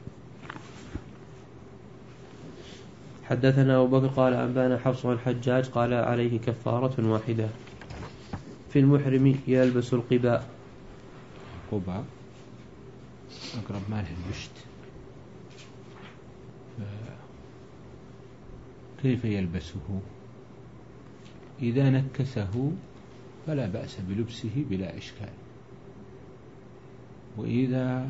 حدثنا أبو بكر قال أنبانا حفص عن حجاج قال عليه كفارة واحدة. في المحرم يلبس القباء. قباء أقرب ما له البشت. كيف يلبسه؟ إذا نكسه فلا بأس بلبسه بلا إشكال، وإذا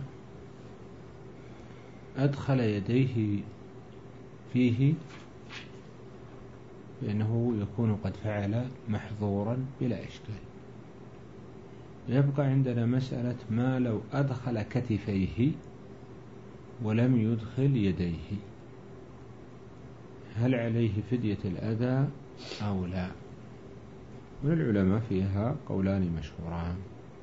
أدخل يديه فيه فإنه يكون قد فعل محظورا بلا إشكال. يبقى عندنا مسألة ما لو أدخل كتفيه ولم يدخل يديه، هل عليه فدية الأذى أو لا؟ والعلماء فيها قولان مشهوران.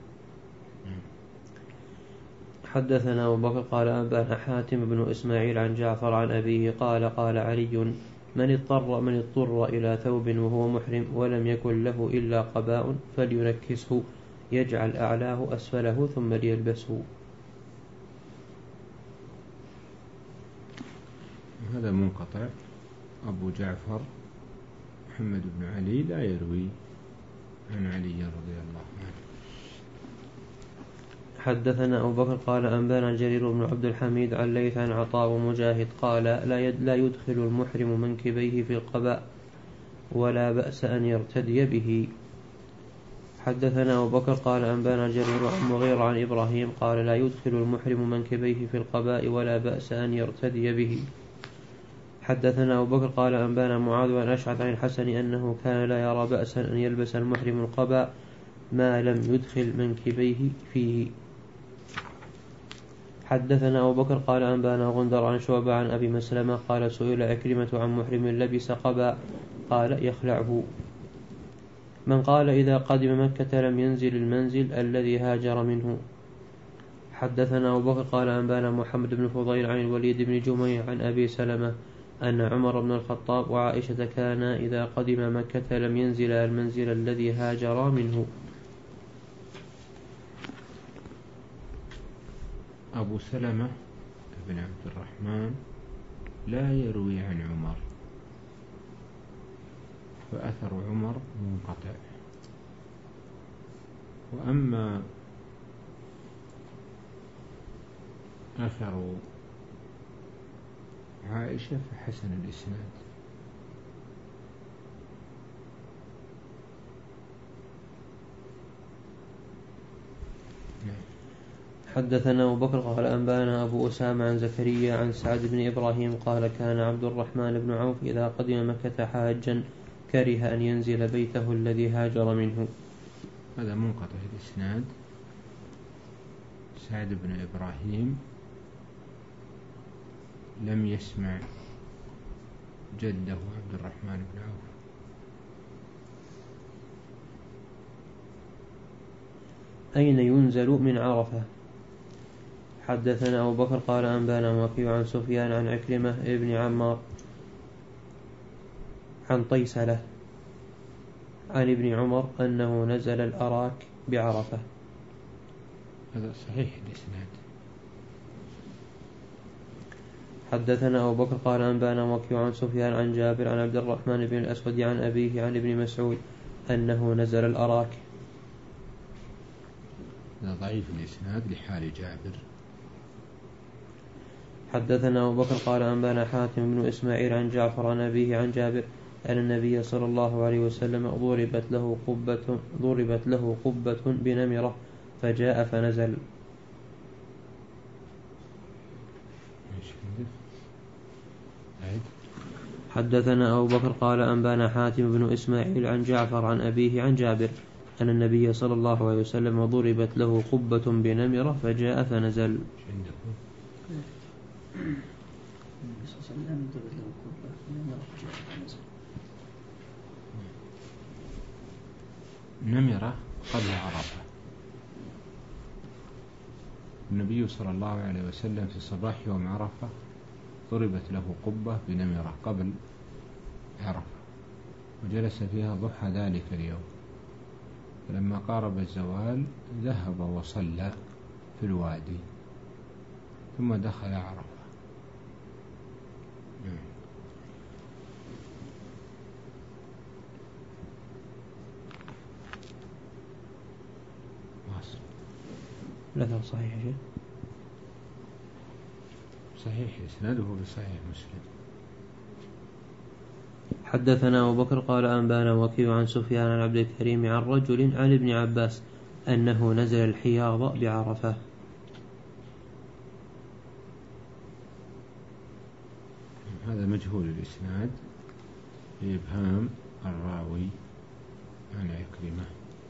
حدثنا أبو بكر قال أنبانا حاتم بن إسماعيل عن جعفر عن أبيه قال قال علي من اضطر من اضطر إلى ثوب وهو محرم ولم يكن له إلا قباء فلينكسه يجعل أعلاه أسفله ثم ليلبسه. هذا منقطع. أبو جعفر محمد بن علي لا يروي عن علي رضي الله عنه. حدثنا أبو بكر قال أنبانا جرير بن عبد الحميد عن ليث عن عطاء ومجاهد قال لا يدخل المحرم منكبيه في القباء ولا بأس أن يرتدي به. حدثنا أبو بكر قال أنبانا جرير عن مغير عن إبراهيم قال لا يدخل المحرم منكبيه في القباء ولا بأس أن يرتدي به. حدثنا أبو بكر قال أنبانا معاذ عن أشعث عن الحسن أنه كان لا يرى بأسا أن يلبس المحرم القباء ما لم يدخل منكبيه فيه. حدثنا أبو بكر قال أنبانا غندر عن شعبة عن أبي مسلمة قال سئل أكرمة عن محرم لبس قباء قال يخلعه. من قال إذا قدم مكة لم ينزل المنزل الذي هاجر منه. حدثنا أبو بكر قال أنبانا محمد بن فضيل عن الوليد بن جميع عن أبي سلمة أن عمر بن الخطاب وعائشة كانا إذا قدم مكة لم ينزل المنزل الذي هاجر منه. أبو سلمة بن عبد الرحمن لا يروي عن عمر، فأثر عمر منقطع. وأما أثر عائشة فحسن الإسناد. حدثنا أبو بكر قال أنبانا أبو أسامة عن زكريا عن سعد بن إبراهيم قال كان عبد الرحمن بن عوف إذا قدم مكة حاجا كره أن ينزل بيته الذي هاجر منه. هذا منقطع الإسناد. سعد بن إبراهيم لم يسمع جده عبد الرحمن بن عوف. أين ينزل من عرفة؟ حدثنا أبو بكر قال أنبانا وكيع عن سفيان عن عكرمة ابن عمار عن طيسلة عن ابن عمر أنه نزل الأراك بعرفة. هذا صحيح الإسناد. حدثنا أبو بكر قال أنبانا وكيع عن سفيان عن جابر عن عبد الرحمن بن الأسود عن أبيه عن ابن مسعود أنه نزل الأراك. هذا ضعيف الإسناد لحال جابر. حدثنا أبو بكر قال أنبانا حاتم بن إسماعيل عن جعفر عن أبيه عن جابر أن النبي صلى الله عليه وسلم ضربت له قبة ضربت له قبة بنمرة فجاء فنزل. حدثنا أبو بكر قال أنبانا حاتم بن إسماعيل عن جعفر عن أبيه عن جابر أن النبي صلى الله عليه وسلم ضربت له قبة بنمرة فجاء فنزل. النبي صلى الله عليه وسلم ضربت له قبة بنمرة فجاء فنزل. نمرة قبل عرفة. النبي صلى الله عليه وسلم في صباح يوم عرفة ضربت له قبة بنمرة قبل عرفة، وجلس فيها ضحى ذلك اليوم، فلما قارب الزوال ذهب وصلى في الوادي ثم دخل عرفة. لا صحيح شيء صحيح إسناده بصحيح مسلم. حدثنا أبو بكر قال أنبانا وكيع عن سفيان عن عبد الكريم عن رجل عن ابن عباس أنه نزل الحياض بعرفة. هذا مجهول الإسناد بإبهام الراوي عن عكرمة.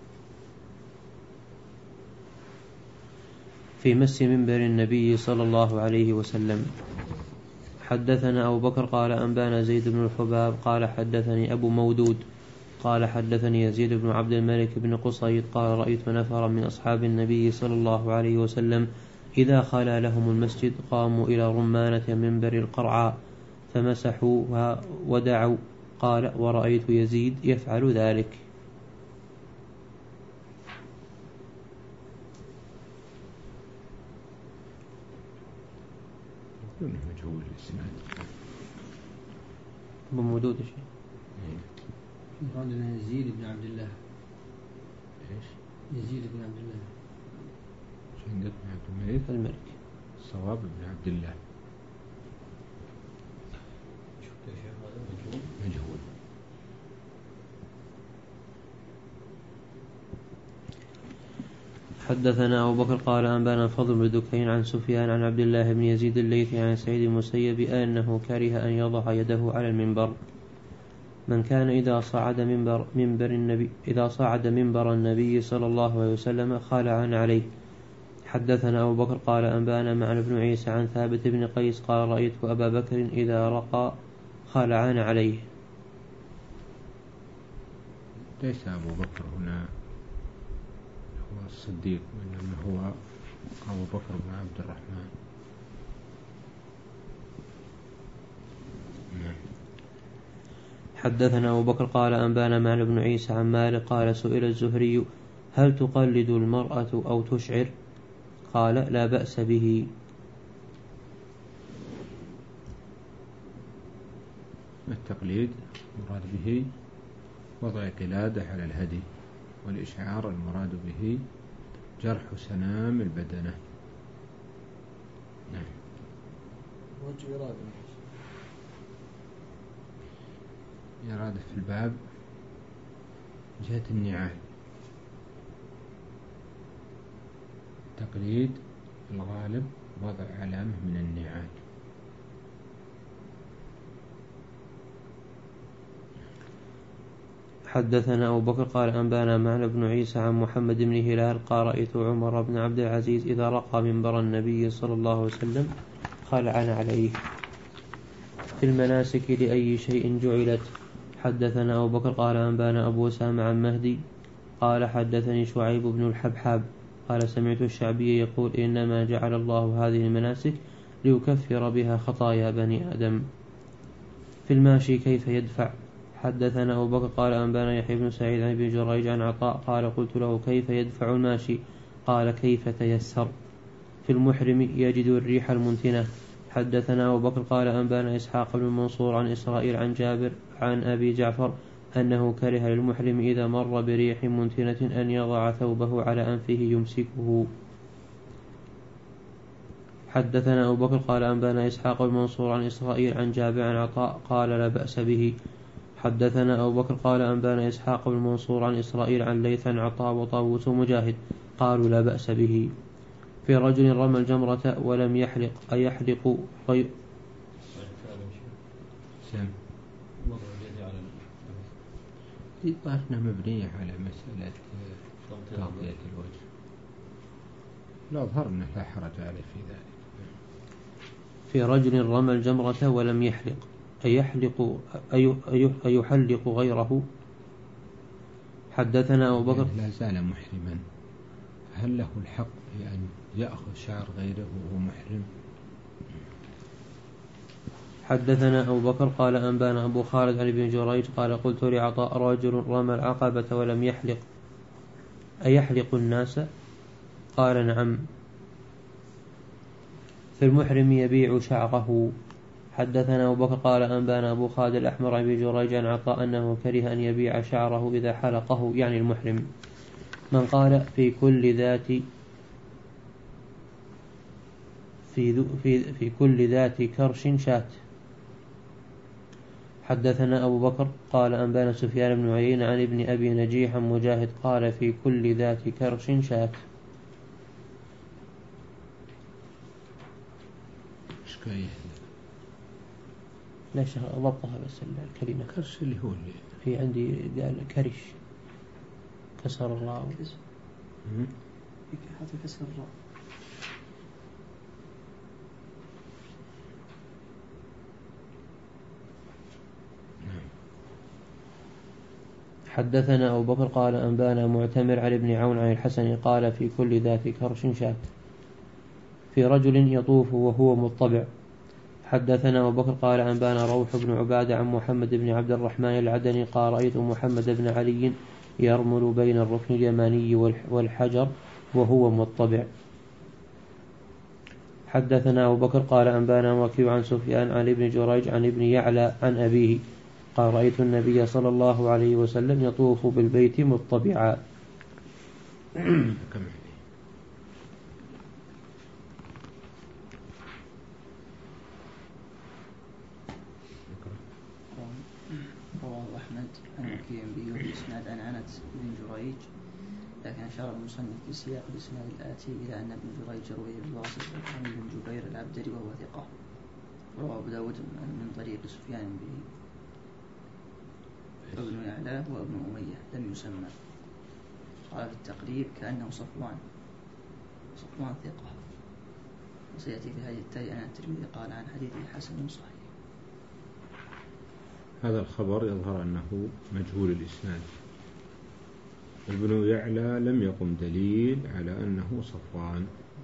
في مس منبر النبي صلى الله عليه وسلم. حدثنا أبو بكر قال أنبانا زيد بن الحباب قال حدثني أبو مودود قال حدثني يزيد بن عبد الملك بن قصيد قال رأيت نفرا من أصحاب النبي صلى الله عليه وسلم إذا خلا لهم المسجد قاموا إلى رمانة منبر القرعاء فمسحوها ودعوا. قال ورأيت يزيد يفعل ذلك. مجهول الإسناد. أبو مودود شيء عندنا يزيد بن عبد الله. إيش؟ يزيد بن عبد الله. إيش عندك بن عبد الملك؟ الملك. الصواب بن عبد الله. شوف يا شيخ هذا مجهول. مجهول. حدثنا أبو بكر قال أنبانا فضل بن دكين عن سفيان عن عبد الله بن يزيد الليثي عن سعيد المسيب أنه كره أن يضع يده على المنبر. من كان إذا صعد منبر, منبر النبي إذا صعد منبر النبي صلى الله عليه وسلم خلعا عليه. حدثنا أبو بكر قال أنبانا معن بن عيسى عن ثابت بن قيس قال رأيت أبا بكر إذا رقى خلعان عليه. ليس أبو بكر هنا هو الصديق، وإنما هو أبو بكر بن عبد الرحمن. حدثنا أبو بكر قال أنبانا معن بن عيسى عن مالك قال سئل الزهري هل تقلد المرأة أو تشعر؟ قال لا بأس به. التقليد المراد به وضع قلادة على الهدي، والإشعار المراد به جرح سنام البدنة. نعم. وجه إرادة إرادة في الباب جهة النعال. تقليد الغالب وضع علامة من النعال. حدثنا أبو بكر قال أنبانا معن بن عيسى عن محمد بن هلال قال رأيت عمر بن عبد العزيز إذا رقى منبر النبي صلى الله عليه وسلم خلعن عليه. في المناسك لأي شيء جعلت. حدثنا أبو بكر قال أنبانا أبو أسامة عن مهدي قال حدثني شعيب بن الحبحاب قال سمعت الشعبي يقول إنما جعل الله هذه المناسك ليكفر بها خطايا بني آدم. في الماشي كيف يدفع. حدثنا أبو بكر قال أنبانا يحيى بن سعيد عن ابن جريج عن عطاء قال قلت له كيف يدفع الماشي؟ قال كيف تيسر. في المحرم يجد الريح المنتنة. حدثنا أبو بكر قال أنبانا إسحاق بن منصور عن إسرائيل عن جابر عن أبي جعفر أنه كره للمحرم إذا مر بريح منتنة أن يضع ثوبه على أنفه يمسكه. حدثنا أبو بكر قال أنبانا إسحاق بن منصور عن إسرائيل عن جابر عن عطاء قال لا بأس به. حدثنا أبو بكر قال أنبانا إسحاق بن منصور عن إسرائيل عن ليث عن عطاء وطاووس مجاهد قالوا لا بأس به. في رجل رمى الجمرة ولم يحلق أيحلق غير ظاهرنا مبنية على مسألة تغطية الوجه، لا ظهرنا لا حرج عليه في ذلك. في رجل رمى الجمرة ولم يحلق أيحلق أي أيحلق غيره. حدثنا أبو بكر لا زال محرما، هل له الحق في أن يأخذ شعر غيره وهو محرم؟ حدثنا أبو بكر قال أنبانا أبو خالد عن ابن جريج قال قلت لعطاء رجل رمى العقبة ولم يحلق أيحلق الناس؟ قال نعم. في المحرم يبيع شعره. حدثنا أبو بكر قال أنبانا أبو خالد الأحمر عن ابن جريج عن عطاء أنه كره أن يبيع شعره إذا حلقه يعني المحرم. من قال في كل ذات في, في, في كل ذات كرش شات. حدثنا أبو بكر قال أنبانا سفيان بن عيينة عن ابن أبي نجيح مجاهد قال في كل ذات كرش شات. لا شيء ضبطها بس الكلمة كرش اللي هو اللي في عندي قال كرش كسر الراء حتى كسر الراء. حدثنا أبو بكر قال أنبانا معتمر على ابن عون عن الحسن قال في كل ذات كرش شات. في رجل يطوف وهو مضطبع. حدثنا أبو بكر قال أنبانا روح بن عبادة عن محمد بن عبد الرحمن العدني قال رأيت محمد بن علي يرمل بين الركن اليماني والحجر وهو مضطبع. حدثنا أبو بكر قال أنبانا وكيع عن سفيان عن ابن جريج عن ابن يعلى عن أبيه قال رأيت النبي صلى الله عليه وسلم يطوف بالبيت مضطبعا. رواه أحمد عن وكيع به بإسناد عن أنس بن جريج، لكن أشار المصنف في سياق الإسناد الآتي إلى أن ابن جريج روي بالواسطة عن ابن جبير العبدري وهو ثقة. رواه أبو داود من طريق سفيان به ابن يعلى وابن أمية لم يسمى. قال في التقريب كأنه صفوان صفوان ثقة، وسيأتي في هذه التالي أن الترمذي قال عن حديث حسن صحيح. هذا الخبر يظهر أنه مجهول الإسناد. ابن يعلى لم يقم دليل على أنه صفوان.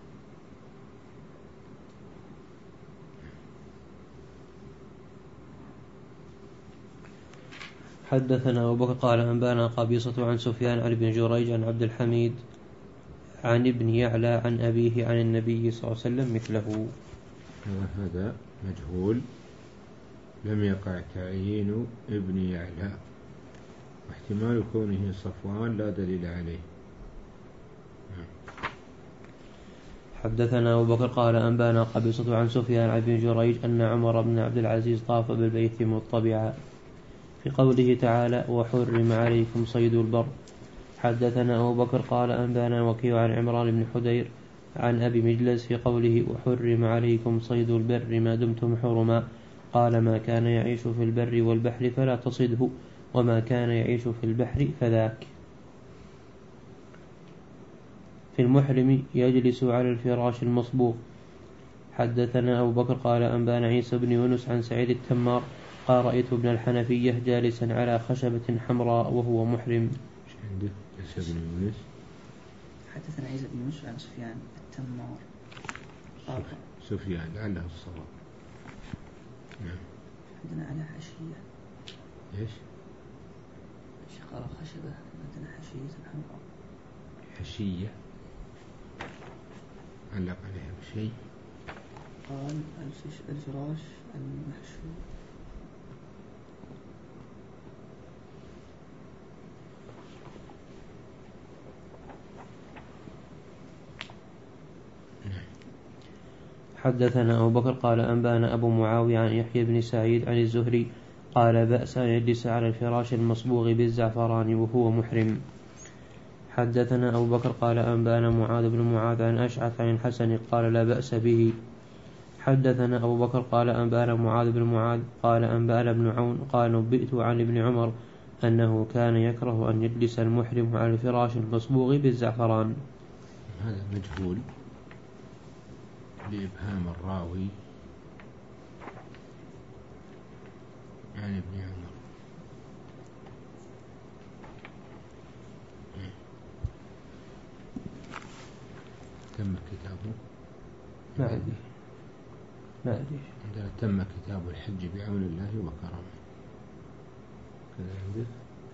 حدثنا أبو بكر قال أنبانا قبيصة عن سفيان عن ابن جريج عن عبد الحميد عن ابن يعلى عن أبيه عن النبي صلى الله عليه وسلم مثله. هذا مجهول لم يقع تعيين ابن يعلى، واحتمال كونه صفوان لا دليل عليه. حدثنا أبو بكر قال أنبانا قبيصة عن سفيان عن ابن جريج أن عمر بن عبد العزيز طاف بالبيت مضطبعا في قوله تعالى وحرم عليكم صيد البر. حدثنا أبو بكر قال أنبانا وكيع عن عمران بن حدير عن أبي مجلس في قوله وحرم عليكم صيد البر ما دمتم حرما قال ما كان يعيش في البر والبحر فلا تصده وما كان يعيش في البحر فذاك. في المحرم يجلس على الفراش المصبوغ. حدثنا أبو بكر قال أنبانا عيسى بن يونس عن سعيد التمار قال رأيت ابن الحنفية جالسا على خشبة حمراء وهو محرم. عيسى بن يونس حدثنا عيسى بن يونس عن سفيان التمار قال سفيان لعله الصواب. نعم. عندنا على حاشية ايش؟ قال خشبة عندنا حشية حمراء. حشية علق عليها بشيء. قال الفراش المحشو. حدثنا أبو بكر قال أنبأنا أبو معاوية عن يحيى بن سعيد عن الزهري قال بأس أن يجلس على الفراش المصبوغ بالزعفران وهو محرم. حدثنا أبو بكر قال أنبأنا معاذ بن معاذ عن أشعث عن الحسن قال لا بأس به. حدثنا أبو بكر قال أنبأنا معاذ بن معاذ قال أنبأنا ابن عون قال نبئت عن ابن عمر أنه كان يكره أن يجلس المحرم على الفراش المصبوغ بالزعفران. هذا مجهول لإبهام الراوي عن ابن عمر. تم كتابه ما أدري ما أدري عندنا تم كتاب الحج بعون الله وكرمه كذا عندك.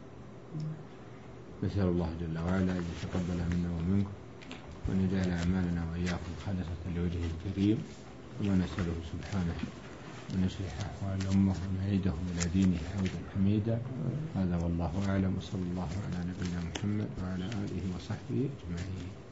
نسأل الله جل وعلا أن يتقبلها منا ومنكم وأن يجعل أعمالنا وإياكم خالصة لوجهه الكريم، وما نسأله سبحانه أن يصلح أحوال الأمة وأن يعيدهم إلى دينه عودا حميدا. هذا والله أعلم، وصلى الله على نبينا محمد وعلى آله وصحبه أجمعين.